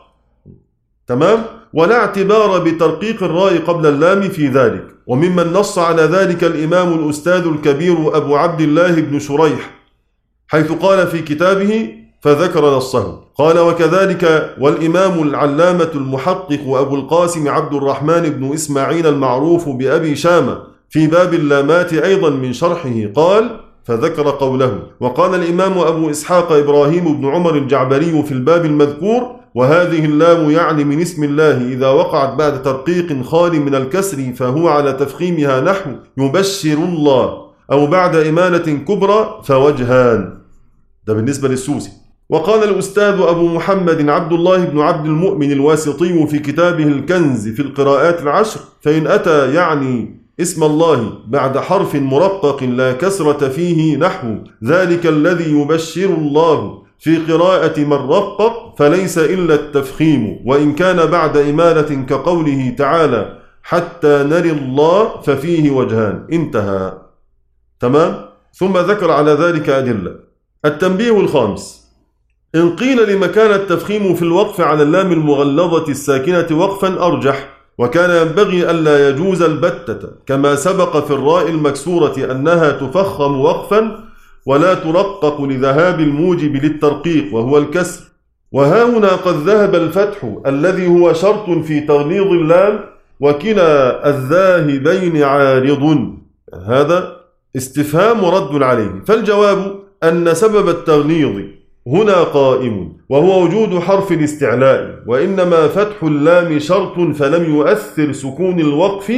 تمام؟ ولا اعتبار بترقيق الراء قبل اللام في ذلك. وممن نص على ذلك الإمام الأستاذ الكبير أبو عبد الله بن شريح، حيث قال في كتابه فذكر نصه، قال وكذلك والإمام العلامة المحقق أبو القاسم عبد الرحمن بن إسماعيل المعروف بأبي شامة في باب اللامات أيضا من شرحه قال فذكر قوله. وقال الإمام أبو إسحاق إبراهيم بن عمر الجعبري في الباب المذكور وهذه اللام يعني من اسم الله إذا وقعت بعد ترقيق خال من الكسر فهو على تفخيمها نحو يبشر الله، أو بعد إمالة كبرى فوجهان. ده بالنسبة للسوسي. وقال الأستاذ أبو محمد عبد الله بن عبد المؤمن الواسطي في كتابه الكنز في القراءات العشر فإن أتى يعني اسم الله بعد حرف مرقق لا كسرة فيه نحو ذلك الذي يبشر الله في قراءة من رقق فليس إلا التفخيم، وإن كان بعد إمالة كقوله تعالى حتى نري الله ففيه وجهان. انتهى. تمام؟ ثم ذكر على ذلك أدلة. التنبيه الخامس: إن قيل لما كان التفخيم في الوقف على اللام المغلظة الساكنة وقفا أرجح، وكان ينبغي ألا يجوز البتة كما سبق في الراء المكسورة أنها تفخم وقفا ولا ترقق لذهاب الموجب للترقيق وهو الكسر. وها هنا قد ذهب الفتح الذي هو شرط في تغليظ اللام، وكلا الذاهبين عارض. هذا استفهام ورد عليه، فالجواب أن سبب التغليظ هنا قائم وهو وجود حرف الاستعلاء، وإنما فتح اللام شرط فلم يؤثر سكون الوقف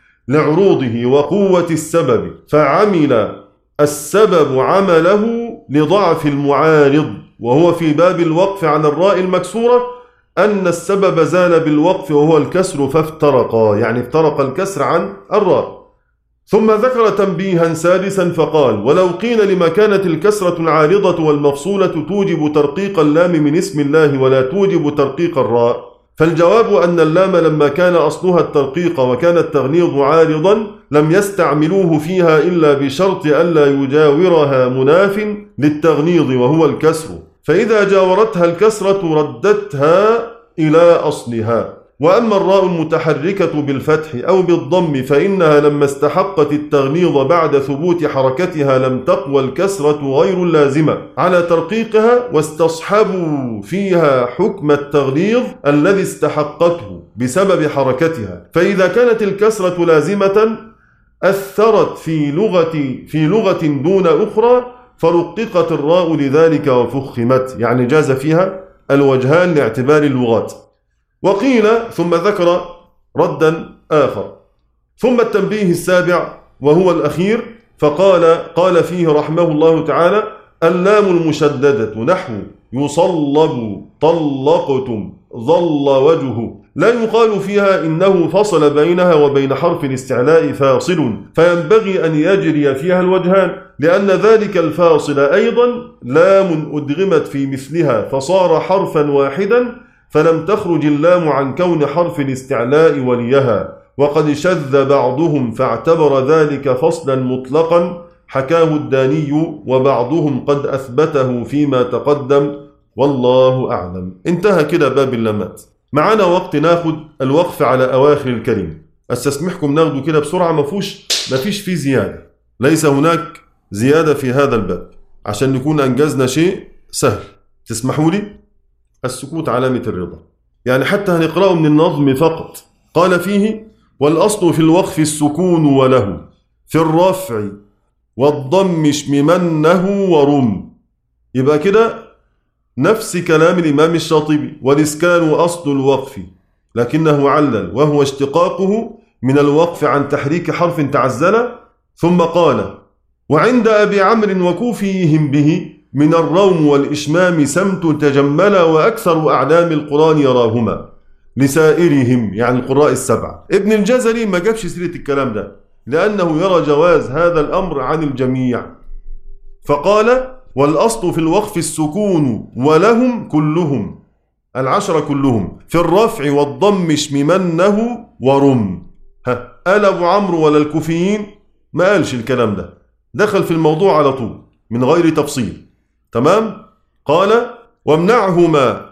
لعروضه وقوة السبب، فعمل السبب عمله لضعف المعارض. وهو في باب الوقف على الراء المكسورة أن السبب زال بالوقف وهو الكسر فافترقا، يعني افترق الكسر عن الراء. ثم ذكر تنبيها سادسا فقال: ولو قيل لما كانت الكسرة العارضة والمفصولة توجب ترقيق اللام من اسم الله ولا توجب ترقيق الراء، فالجواب أن اللام لما كان أصلها الترقيق وكان التغليظ عارضا لم يستعملوه فيها إلا بشرط ألا يجاورها مناف للتغليظ وهو الكسر، فإذا جاورتها الكسرة ردتها إلى أصلها. وأما الراء المتحركة بالفتح أو بالضم فإنها لما استحقت التغليظ بعد ثبوت حركتها لم تقوى الكسرة غير اللازمة على ترقيقها، واستصحبوا فيها حكم التغليظ الذي استحقته بسبب حركتها. فإذا كانت الكسرة لازمة أثرت في لغة في لغة دون أخرى فرققت الراء لذلك وفخمت، يعني جاز فيها الوجهان لاعتبار اللغات. وقيل ثم ذكر ردا آخر. ثم التنبيه السابع وهو الأخير فقال قال فيه رحمه الله تعالى: اللام المشددة نحو يصلب طلقتم ظل وجهه لا يقال فيها إنه فصل بينها وبين حرف الاستعلاء فاصل، فينبغي أن يجري فيها الوجهان، لأن ذلك الفاصل أيضا لام أدغمت في مثلها فصار حرفا واحدا، فلم تخرج اللام عن كون حرف الاستعلاء وليها. وقد شذ بعضهم فاعتبر ذلك فصلا مطلقا حكاه الداني، وبعضهم قد أثبته فيما تقدم، والله أعلم. انتهى كده باب اللامات. معنا وقت ناخد الوقف على أواخر الكلمة، استسمحكم ناخده كده بسرعة، مفوش مفيش فيه زيادة، ليس هناك زيادة في هذا الباب، عشان نكون أنجزنا شيء سهل. تسمحوا لي؟ السكوت علامة الرضا، يعني حتى هنقرأه من النظم فقط. قال فيه: والأصل في الوقف السكون وله في الرفع والضم اشممنه ورم. يبقى كده نفس كلام الإمام الشاطبي: والإسكان أصل الوقف، لكنه علل وهو اشتقاقه من الوقف عن تحريك حرف تعزل. ثم قال: وعند أبي عمرو وكوفيهم به من الروم والإشمام سمت تجمل، وأكثر أعلام القرآن يراهما لسائرهم، يعني القراء السبعة. ابن الجزري ما جابش سيرة الكلام ده لأنه يرى جواز هذا الأمر عن الجميع، فقال والأصل في الوقف السكون ولهم كلهم، العشرة كلهم، في الرفع والضم اشممنه ورم. ها قال أبو عمرو ولا الكوفيين؟ ما قالش الكلام ده، دخل في الموضوع على طول من غير تفصيل. تمام؟ قال وامنعهما.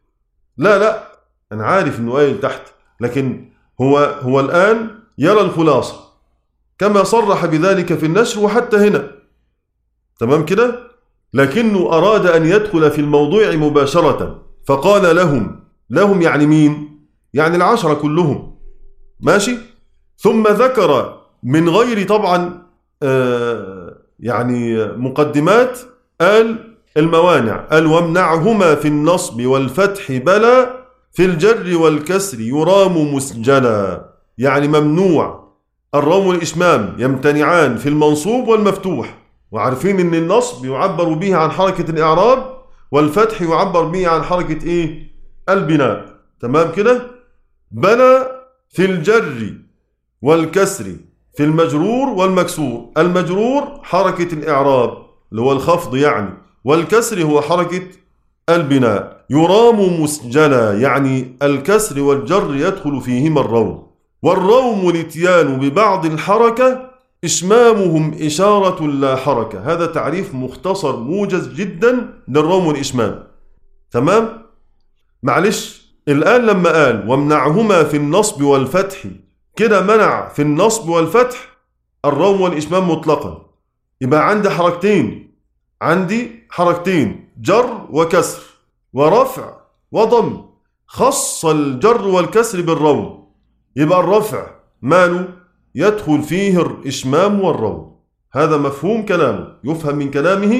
لا لا أنا عارف إنه قايل تحت، لكن هو هو الآن يرى الخلاصة كما صرح بذلك في النشر وحتى هنا. تمام كده؟ لكنه أراد أن يدخل في الموضوع مباشرة، فقال لهم. لهم يعني مين؟ يعني العشرة كلهم. ماشي؟ ثم ذكر من غير طبعا آه يعني مقدمات، قال الموانع، قال وامنعهما في النصب والفتح بلا، في الجر والكسر يرام مسجلا. يعني ممنوع الروم والإشمام، يمتنعان في المنصوب والمفتوح. وعارفين ان النصب يعبر به عن حركة الإعراب، والفتح يعبر به عن حركة ايه؟ البناء. تمام كده؟ بلا في الجر والكسر، في المجرور والمكسور. المجرور حركة الإعراب اللي هو الخفض يعني، والكسر هو حركة البناء. يرام مسجلا يعني الكسر والجر يدخل فيهما الروم. والروم الاتيان ببعض الحركة إشمامهم إشارة لا حركة. هذا تعريف مختصر موجز جدا للروم والإشمام. تمام؟ معلش الآن لما قال وامنعهما في النصب والفتح، كده منع في النصب والفتح الروم والإشمام مطلقا. يبقى عندي حركتين، عندي حركتين جر وكسر ورفع وضم. خص الجر والكسر بالروم. يبقى الرفع ماله؟ يدخل فيه الإشمام والروم. هذا مفهوم كلامه، يفهم من كلامه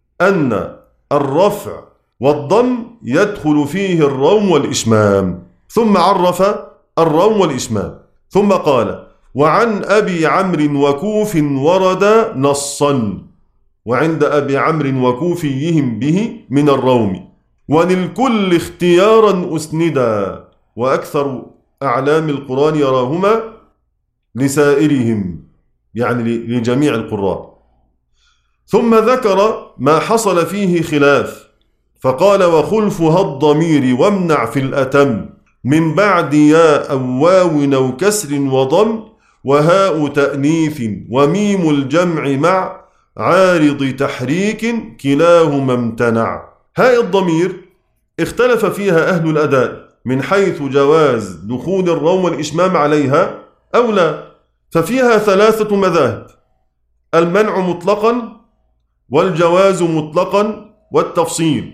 أن الرفع والضم يدخل فيه الروم والإشمام. ثم عرف الروم والإشمام، ثم قال وعن أبي عمرو وكوف ورد نصا، وعند أبي عمرو وكوفيهم به من الروم، وللكل اختيارا أسندا، وأكثر أعلام القرآن يراهما لسائرهم، يعني لجميع القراء. ثم ذكر ما حصل فيه خلاف، فقال وخلفها الضمير وامنع في الأتم، من بعد ياء أو واو أو كسر وضم، وهاء تأنيث وميم الجمع مع عارض تحريك كلاهما امتنع. هاء الضمير اختلف فيها أهل الأداء من حيث جواز دخول الروم والإشمام عليها أو لا، ففيها ثلاثة مذاهب: المنع مطلقا، والجواز مطلقا، والتفصيل.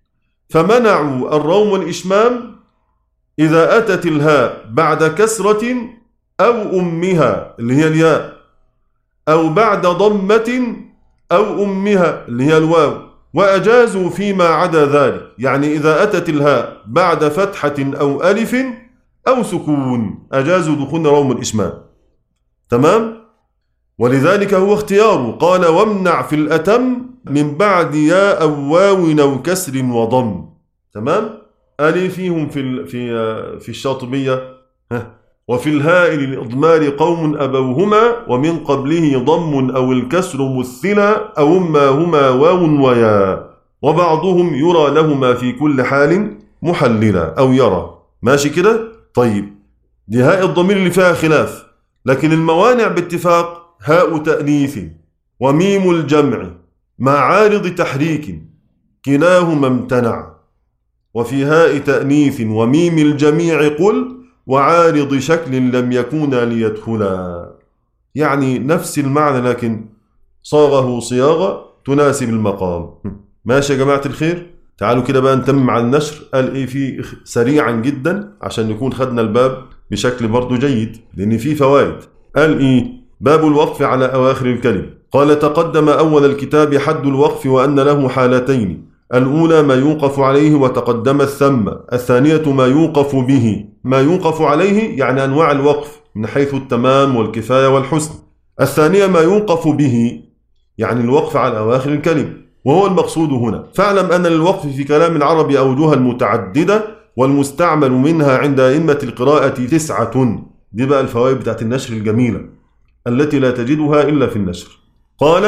فمنعوا الروم والإشمام إذا أتت الهاء بعد كسرة أو أمها اللي هي الياء، أو بعد ضمة أو أمها اللي هي الواو، وأجازوا فيما عدا ذلك، يعني إذا أتت الهاء بعد فتحة أو ألف أو سكون أجازوا دخول روم الإشمام. تمام؟ ولذلك هو اختياره، قال وامنع في الأتم من بعد ياء أو واو أو كسر وضم. تمام؟ ألي فيهم في في في الشاطبية وفي الهاء للإضمار قوم أبوهما، ومن قبله ضم أو الكسر مثلا أو ما هما واو ويا، وبعضهم يرى لهما في كل حال محللا أو يرى. ماشي كده؟ طيب دي هاء الضمير اللي فيها خلاف، لكن الموانع باتفاق هاء تأنيث وميم الجمع مع عارض تحريك كلاهما امتنع. وفي هاء تأنيث وميم الجميع قل، وعارض شكل لم يكونا ليدخلا، يعني نفس المعنى لكن صاغه صياغة تناسب المقام. ماشي يا جماعة الخير؟ تعالوا كده بقى نتمم على النشر. قال ايه فيه سريعا جدا عشان نكون خدنا الباب بشكل برضو جيد لأن فيه فوائد. قال ايه؟ باب الوقف على أواخر الكلم. قال تقدم أول الكتاب حد الوقف وأن له حالتين: الأولى ما يوقف عليه وتقدم الثم، الثانية ما يوقف به. ما يوقف عليه يعني أنواع الوقف من حيث التمام والكفاية والحسن. الثانية ما يوقف به يعني الوقف على أواخر الكلم، وهو المقصود هنا. فاعلم أن للوقف في كلام العرب أوجها متعددة، والمستعمل منها عند أئمة القراءة تسعة. دي بقى الفوائد بتاعت النشر الجميلة التي لا تجدها إلا في النشر. قال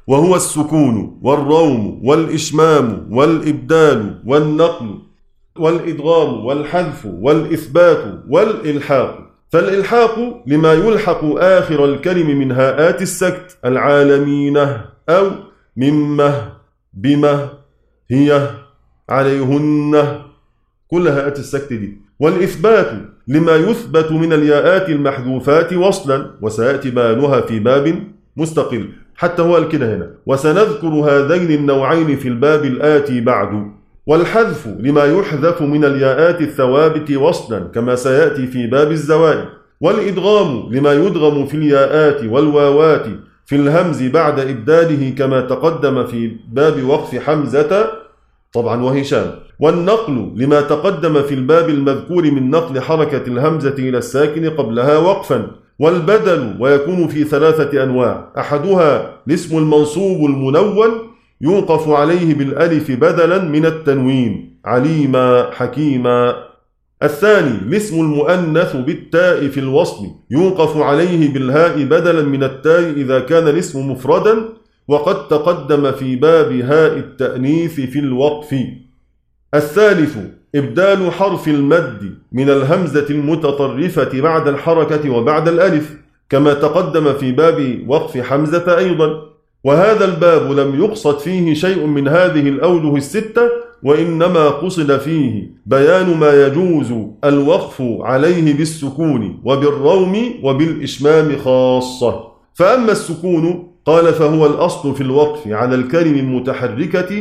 وهو السكون والروم والإشمام والإبدال والنقل والإدغام والحذف والإثبات والإلحاق. فالإلحاق لما يلحق آخر الكلم من هاءات السكت، العالمين أو ممه بمه هي عليهن، كل هاءات السكت دي. والإثبات لما يثبت من الياءات المحذوفات وصلا، وسيأتي بيانها في باب مستقل. حتى هو الكده هنا وسنذكر هذين النوعين في الباب الآتي بعد. والحذف لما يحذف من الياءات الثوابت وصلا كما سيأتي في باب الزوائد. والإدغام لما يدغم في الياءات والواوات في الهمز بعد إبداله كما تقدم في باب وقف حمزة طبعا وهشام. والنقل لما تقدم في الباب المذكور من نقل حركة الهمزة إلى الساكن قبلها وقفا. والبدل ويكون في ثلاثة أنواع، أحدها الاسم المنصوب المنون يوقف عليه بالألف بدلا من التنوين، عليما حكيما. الثاني الاسم المؤنث بالتاء في الوصل يوقف عليه بالهاء بدلا من التاء إذا كان الاسم مفردا، وقد تقدم في باب هاء التأنيث في الوقف. الثالث إبدال حرف المد من الهمزة المتطرفة بعد الحركة وبعد الألف كما تقدم في باب وقف حمزة أيضا. وهذا الباب لم يقصد فيه شيء من هذه الأوجه الستة، وإنما قصد فيه بيان ما يجوز الوقف عليه بالسكون وبالروم وبالإشمام خاصة. فأما السكون قال فهو الأصل في الوقف على الكلم المتحركة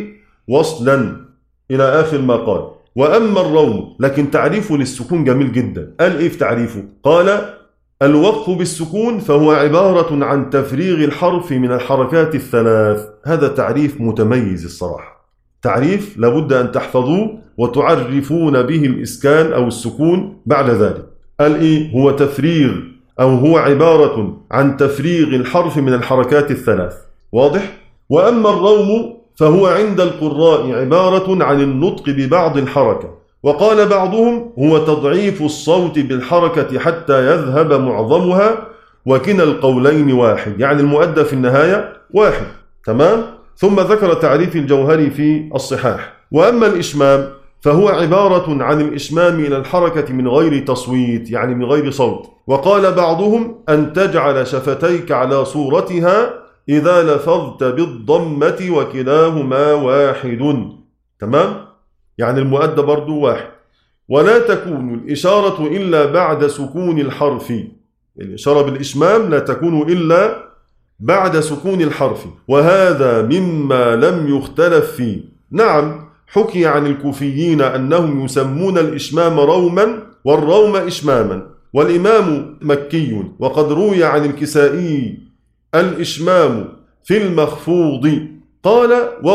وصلا إلى آخر ما قال. وأما الروم لكن تعريفه للسكون جميل جدا. قال إيه في تعريفه؟ قال الوقف بالسكون فهو عبارة عن تفريغ الحرف من الحركات الثلاث. هذا تعريف متميز الصراحة، تعريف لابد أن تحفظوه وتعرفون به الإسكان أو السكون بعد ذلك. قال إيه؟ هو تفريغ أو هو عبارة عن تفريغ الحرف من الحركات الثلاث. واضح؟ وأما الروم فهو عند القراء عبارة عن النطق ببعض الحركة، وقال بعضهم هو تضعيف الصوت بالحركة حتى يذهب معظمها، وكلا القولين واحد، يعني المؤدى في النهاية واحد. تمام؟ ثم ذكر تعريف الجوهري في الصحاح. وأما الإشمام فهو عبارة عن الإشمام إلى الحركة من غير تصويت، يعني من غير صوت. وقال بعضهم أن تجعل شفتيك على صورتها إذا لفظت بالضمة وكلاهما واحد. تمام؟ يعني المؤدى برضو واحد. ولا تكون الإشارة إلا بعد سكون الحرف، الإشارة بالإشمام لا تكون إلا بعد سكون الحرف، وهذا مما لم يختلف فيه. نعم، حكي عن الكوفيين أنهم يسمون الإشمام روما والروم إشماما، والإمام مكي، وقد روي عن الكسائي الإشمام في المخفوض. قال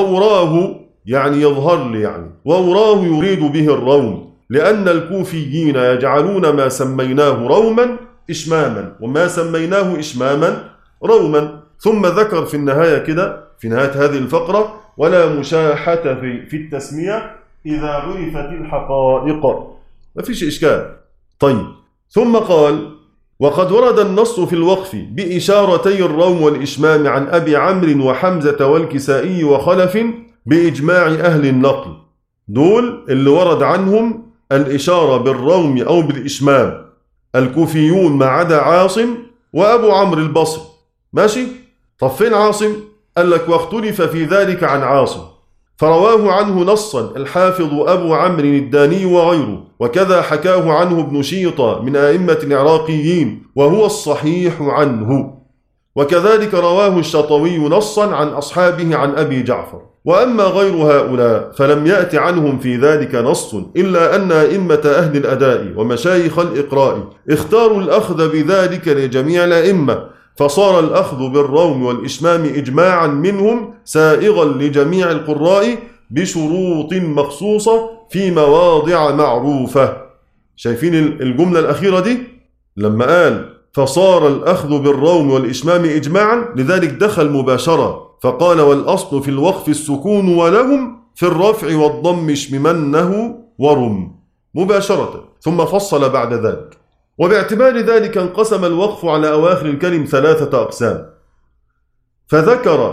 وأراه يعني يظهر لي، يعني وأراه يريد به الروم، لأن الكوفيين يجعلون ما سميناه روما إشماما وما سميناه إشماما روما. ثم ذكر في النهاية كده في نهاية هذه الفقرة ولا مشاحة في, في التسمية إذا عرفت الحقائق، ما فيش إشكال. طيب، ثم قال وقد ورد النص في الوقف بإشارتي الروم والإشمام عن أبي عمرو وحمزة والكسائي وخلف بإجماع أهل النقل. دول اللي ورد عنهم الإشارة بالروم أو بالإشمام، الكوفيون ما عدا عاصم وأبو عمرو البصري. ماشي؟ طب فين عاصم؟ قال لك واختلف في ذلك عن عاصم، فرواه عنه نصا الحافظ أبو عمرو الداني وغيره، وكذا حكاه عنه ابن شيطة من أئمة العراقيين وهو الصحيح عنه، وكذلك رواه الشطوي نصا عن أصحابه عن أبي جعفر. وأما غير هؤلاء فلم يأت عنهم في ذلك نص، إلا أن أئمة أهل الأداء ومشايخ الإقراء اختاروا الأخذ بذلك لجميع الأئمة، فصار الأخذ بالروم والإشمام إجماعا منهم سائغا لجميع القراء بشروط مخصوصة في مواضع معروفة. شايفين الجملة الأخيرة دي؟ لما قال فصار الأخذ بالروم والإشمام إجماعا، لذلك دخل مباشرة فقال والأصل في الوقف السكون ولهم في الرفع والضم اشممنه ورم مباشرة، ثم فصل بعد ذلك. وباعتبار ذلك انقسم الوقف على أواخر الكلم ثلاثة أقسام، فذكر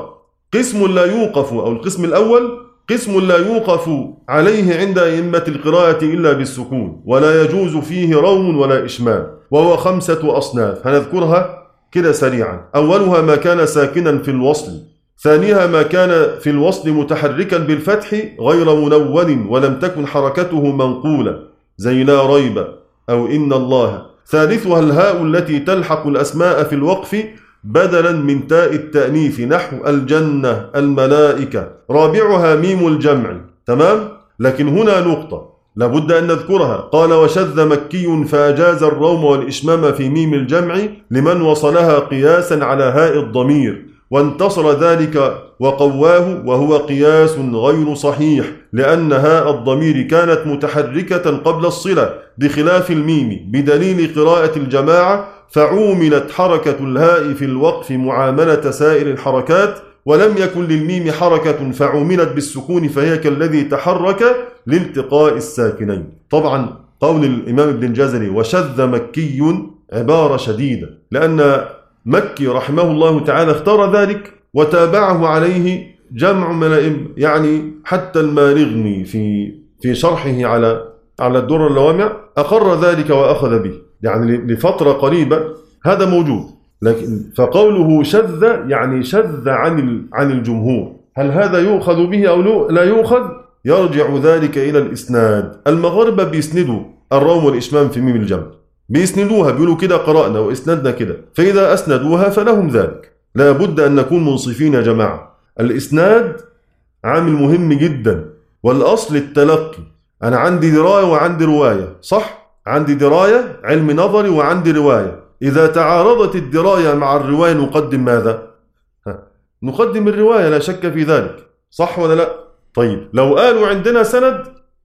قسم لا يوقف، أو القسم الأول قسم لا يوقف عليه عند أئمة القراءة إلا بالسكون، ولا يجوز فيه روم ولا إشمام، وهو خمسة أصناف هنذكرها كده سريعا. أولها ما كان ساكنا في الوصل، ثانيها ما كان في الوصل متحركا بالفتح غير منون ولم تكن حركته منقولة زي لا ريب أو إن الله، ثالثها الهاء التي تلحق الأسماء في الوقف بدلا من تاء التأنيث نحو الجنة الملائكة، رابعها ميم الجمع. تمام؟ لكن هنا نقطة لابد أن نذكرها، قال وشذ مكي فأجاز الروم والإشمام في ميم الجمع لمن وصلها قياسا على هاء الضمير، وانتصر ذلك وقواه، وهو قياس غير صحيح لأن هاء الضمير كانت متحركة قبل الصلة بخلاف الميم بدليل قراءة الجماعة، فعوملت حركة الهاء في الوقف معاملة سائر الحركات، ولم يكن للميم حركة فعوملت بالسكون فهي كالذي تحرك لالتقاء الساكنين. طبعا قول الإمام ابن الجزري وشذ مكي عبارة شديدة، لأن مكي رحمه الله تعالى اختار ذلك وتابعه عليه جمع من، يعني حتى المارغني في في شرحه على على الدر اللوامع أقر ذلك وأخذ به، يعني لفترة قريبة هذا موجود. لكن فقوله شذ يعني شذ عن عن الجمهور، هل هذا يؤخذ به أو لا يؤخذ؟ يرجع ذلك إلى الإسناد. المغاربة بيسندوا الروم والإشمام في ميم الجمع، بيسندوها بيقولوا كده قرأنا وإسندنا كده، فإذا أسندوها فلهم ذلك. لا بد أن نكون منصفين يا جماعة، الإسناد عامل مهم جدا، والأصل التلقي. أنا عندي دراية وعندي رواية، صح؟ عندي دراية علم نظري وعندي رواية، إذا تعارضت الدراية مع الرواية نقدم ماذا؟ ها. نقدم الرواية لا شك في ذلك، صح ولا لا؟ طيب لو قالوا عندنا سند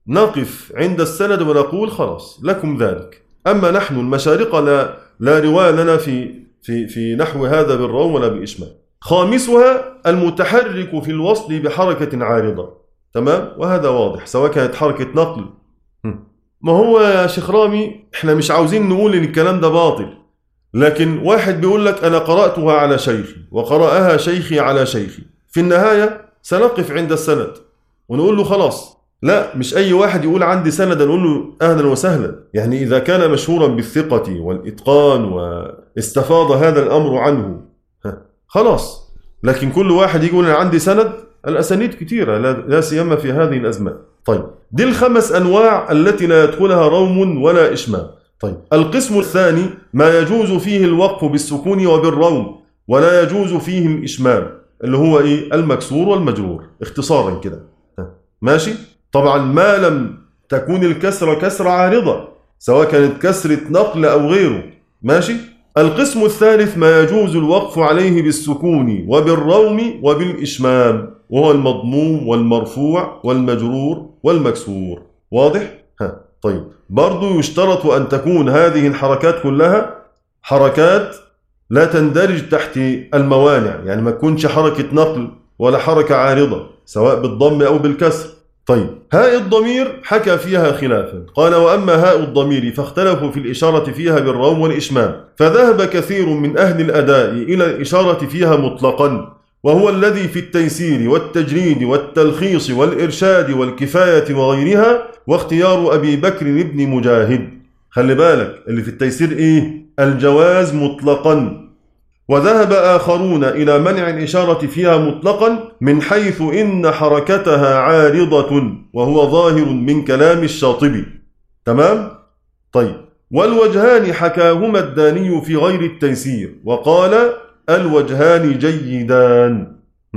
نقف عند السند ونقول خلاص لكم ذلك، أما نحن المشارقة لا, لا رواية لنا في, في, في نحو هذا بالروم ولا بإشمام. خامسها المتحرك في الوصل بحركة عارضة، تمام؟ وهذا واضح سواء كانت حركة نقل. ما هو يا شيخ رامي احنا مش عاوزين نقول ان الكلام ده باطل، لكن واحد بيقول لك انا قرأتها على شيخي وقرأها شيخي على شيخي، في النهاية سنقف عند السند ونقول له خلاص. لا، مش اي واحد يقول عندي سند نقول له اهلا وسهلا، يعني اذا كان مشهورا بالثقة والاتقان واستفاض هذا الامر عنه خلاص. لكن كل واحد يقول انا عندي سند، الاسانيد كثيرة لا سيما في هذه الازمان. طيب دي الخمس انواع التي لا يدخلها روم ولا اشمام. طيب القسم الثاني ما يجوز فيه الوقف بالسكون وبالروم ولا يجوز فيه الاشمام، اللي هو ايه؟ المكسور والمجرور، اختصارا كده ماشي. طبعا ما لم تكون الكسرة كسرة عارضة سواء كانت كسرة نقل او غيره، ماشي. القسم الثالث ما يجوز الوقف عليه بالسكون وبالروم وبالإشمام، وهو المضموم والمرفوع والمجرور والمكسور. واضح؟ ها. طيب برضو يشترط أن تكون هذه الحركات كلها حركات لا تندرج تحت الموانع، يعني ما تكونش حركة نقل ولا حركة عارضة سواء بالضم أو بالكسر. طيب هاء الضمير حكى فيها خلافا، قال وأما هاء الضمير فاختلفوا في الإشارة فيها بالروم والإشمام، فذهب كثير من أهل الأداء إلى الإشارة فيها مطلقا، وهو الذي في التيسير والتجريد والتلخيص والإرشاد والكفاية وغيرها، واختيار أبي بكر بن مجاهد. خلي بالك اللي في التيسير إيه؟ الجواز مطلقا. وذهب آخرون إلى منع الإشارة فيها مطلقا من حيث إن حركتها عارضة، وهو ظاهر من كلام الشاطبي. تمام؟ طيب والوجهان حكاهما الداني في غير التيسير، وقال الوجهان جيدان،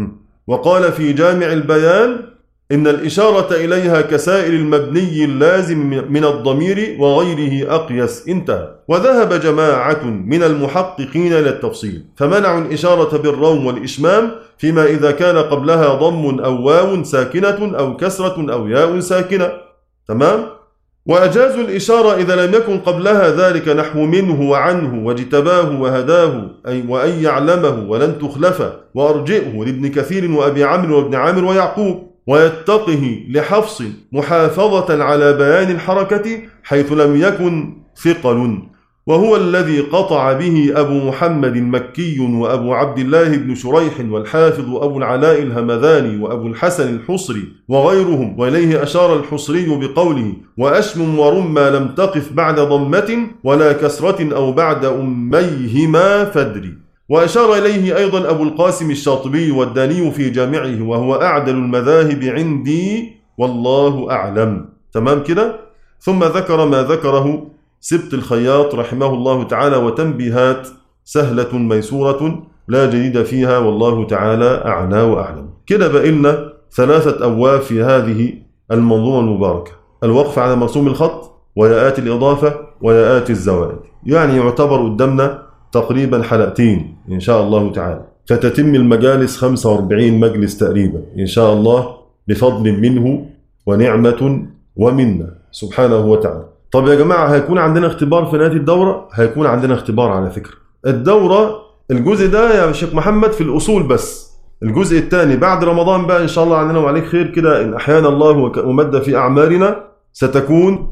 وقال في جامع البيان إن الإشارة إليها كسائر المبني اللازم من الضمير وغيره أقيس. انتهى. وذهب جماعة من المحققين إلى التفصيل فمنعوا الإشارة بالروم والإشمام فيما إذا كان قبلها ضم أو واو ساكنة أو كسرة أو ياء ساكنة. تمام؟ وأجازوا الإشارة إذا لم يكن قبلها ذلك نحو منه وعنه واجتباه وهداه أي وأن يعلمه ولن تخلفه وأرجئه لابن كثير وأبي عمرو وابن عامر ويعقوب، ويتقه لحفص محافظة على بيان الحركة حيث لم يكن ثقل. وهو الذي قطع به أبو محمد المكي وأبو عبد الله بن شريح والحافظ أبو العلاء الهمذاني وأبو الحسن الحصري وغيرهم، وإليه أشار الحصري بقوله: وأشم ورم لم تقف بعد ضمة ولا كسرة أو بعد أميهما فدري. وأشار إليه أيضا أبو القاسم الشاطبي والداني في جامعه، وهو أعدل المذاهب عندي والله أعلم. تمام كده؟ ثم ذكر ما ذكره سبط الخياط رحمه الله تعالى، وتنبيهات سهلة ميسورة لا جديد فيها والله تعالى أعلى وأعلم. كده بقى لنا ثلاثة أبواب في هذه المنظومة المباركة: الوقف على مرسوم الخط، وياءات الإضافة، وياءات الزوائد. يعني يعتبر قدامنا تقريبا حلقتين إن شاء الله تعالى، فتتم المجالس خمسة وأربعين مجلس تقريبا إن شاء الله بفضل منه ونعمة ومنة سبحانه وتعالى. طب يا جماعة، هيكون عندنا اختبار في نهاية الدورة؟ هيكون عندنا اختبار على فكرة. الدورة الجزء ده يا شيخ محمد في الأصول بس، الجزء الثاني بعد رمضان بقى إن شاء الله علينا وعليك خير كده، إن أحيانا الله ومد في أعمارنا ستكون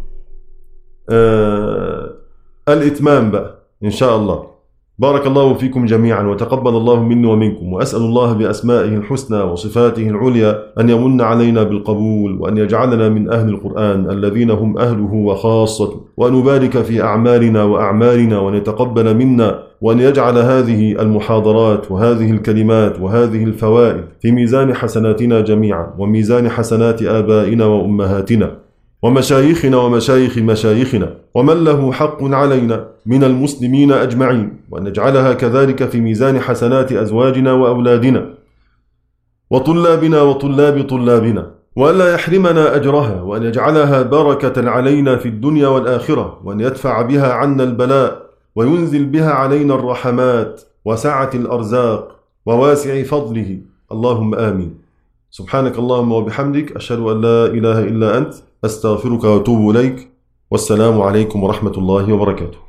آه الإتمام بقى إن شاء الله. بارك الله فيكم جميعا وتقبل الله مني ومنكم، وأسأل الله بأسمائه الحسنى وصفاته العليا أن يمن علينا بالقبول، وأن يجعلنا من أهل القرآن الذين هم أهله وخاصته، وأن يبارك في أعمالنا وأعمالنا، وأن يتقبل منا، وأن يجعل هذه المحاضرات وهذه الكلمات وهذه الفوائد في ميزان حسناتنا جميعا، وميزان حسنات آبائنا وأمهاتنا ومشايخنا ومشايخ مشايخنا ومن له حق علينا من المسلمين أجمعين، وأن نجعلها كذلك في ميزان حسنات أزواجنا وأولادنا وطلابنا وطلاب طلابنا، وأن لا يحرمنا أجرها، وأن يجعلها بركة علينا في الدنيا والآخرة، وأن يدفع بها عنا البلاء، وينزل بها علينا الرحمات وسعة الأرزاق وواسع فضله. اللهم آمين. سبحانك اللهم وبحمدك، أشهد أن لا إله إلا أنت، أستغفرك وأتوب إليك، والسلام عليكم ورحمة الله وبركاته.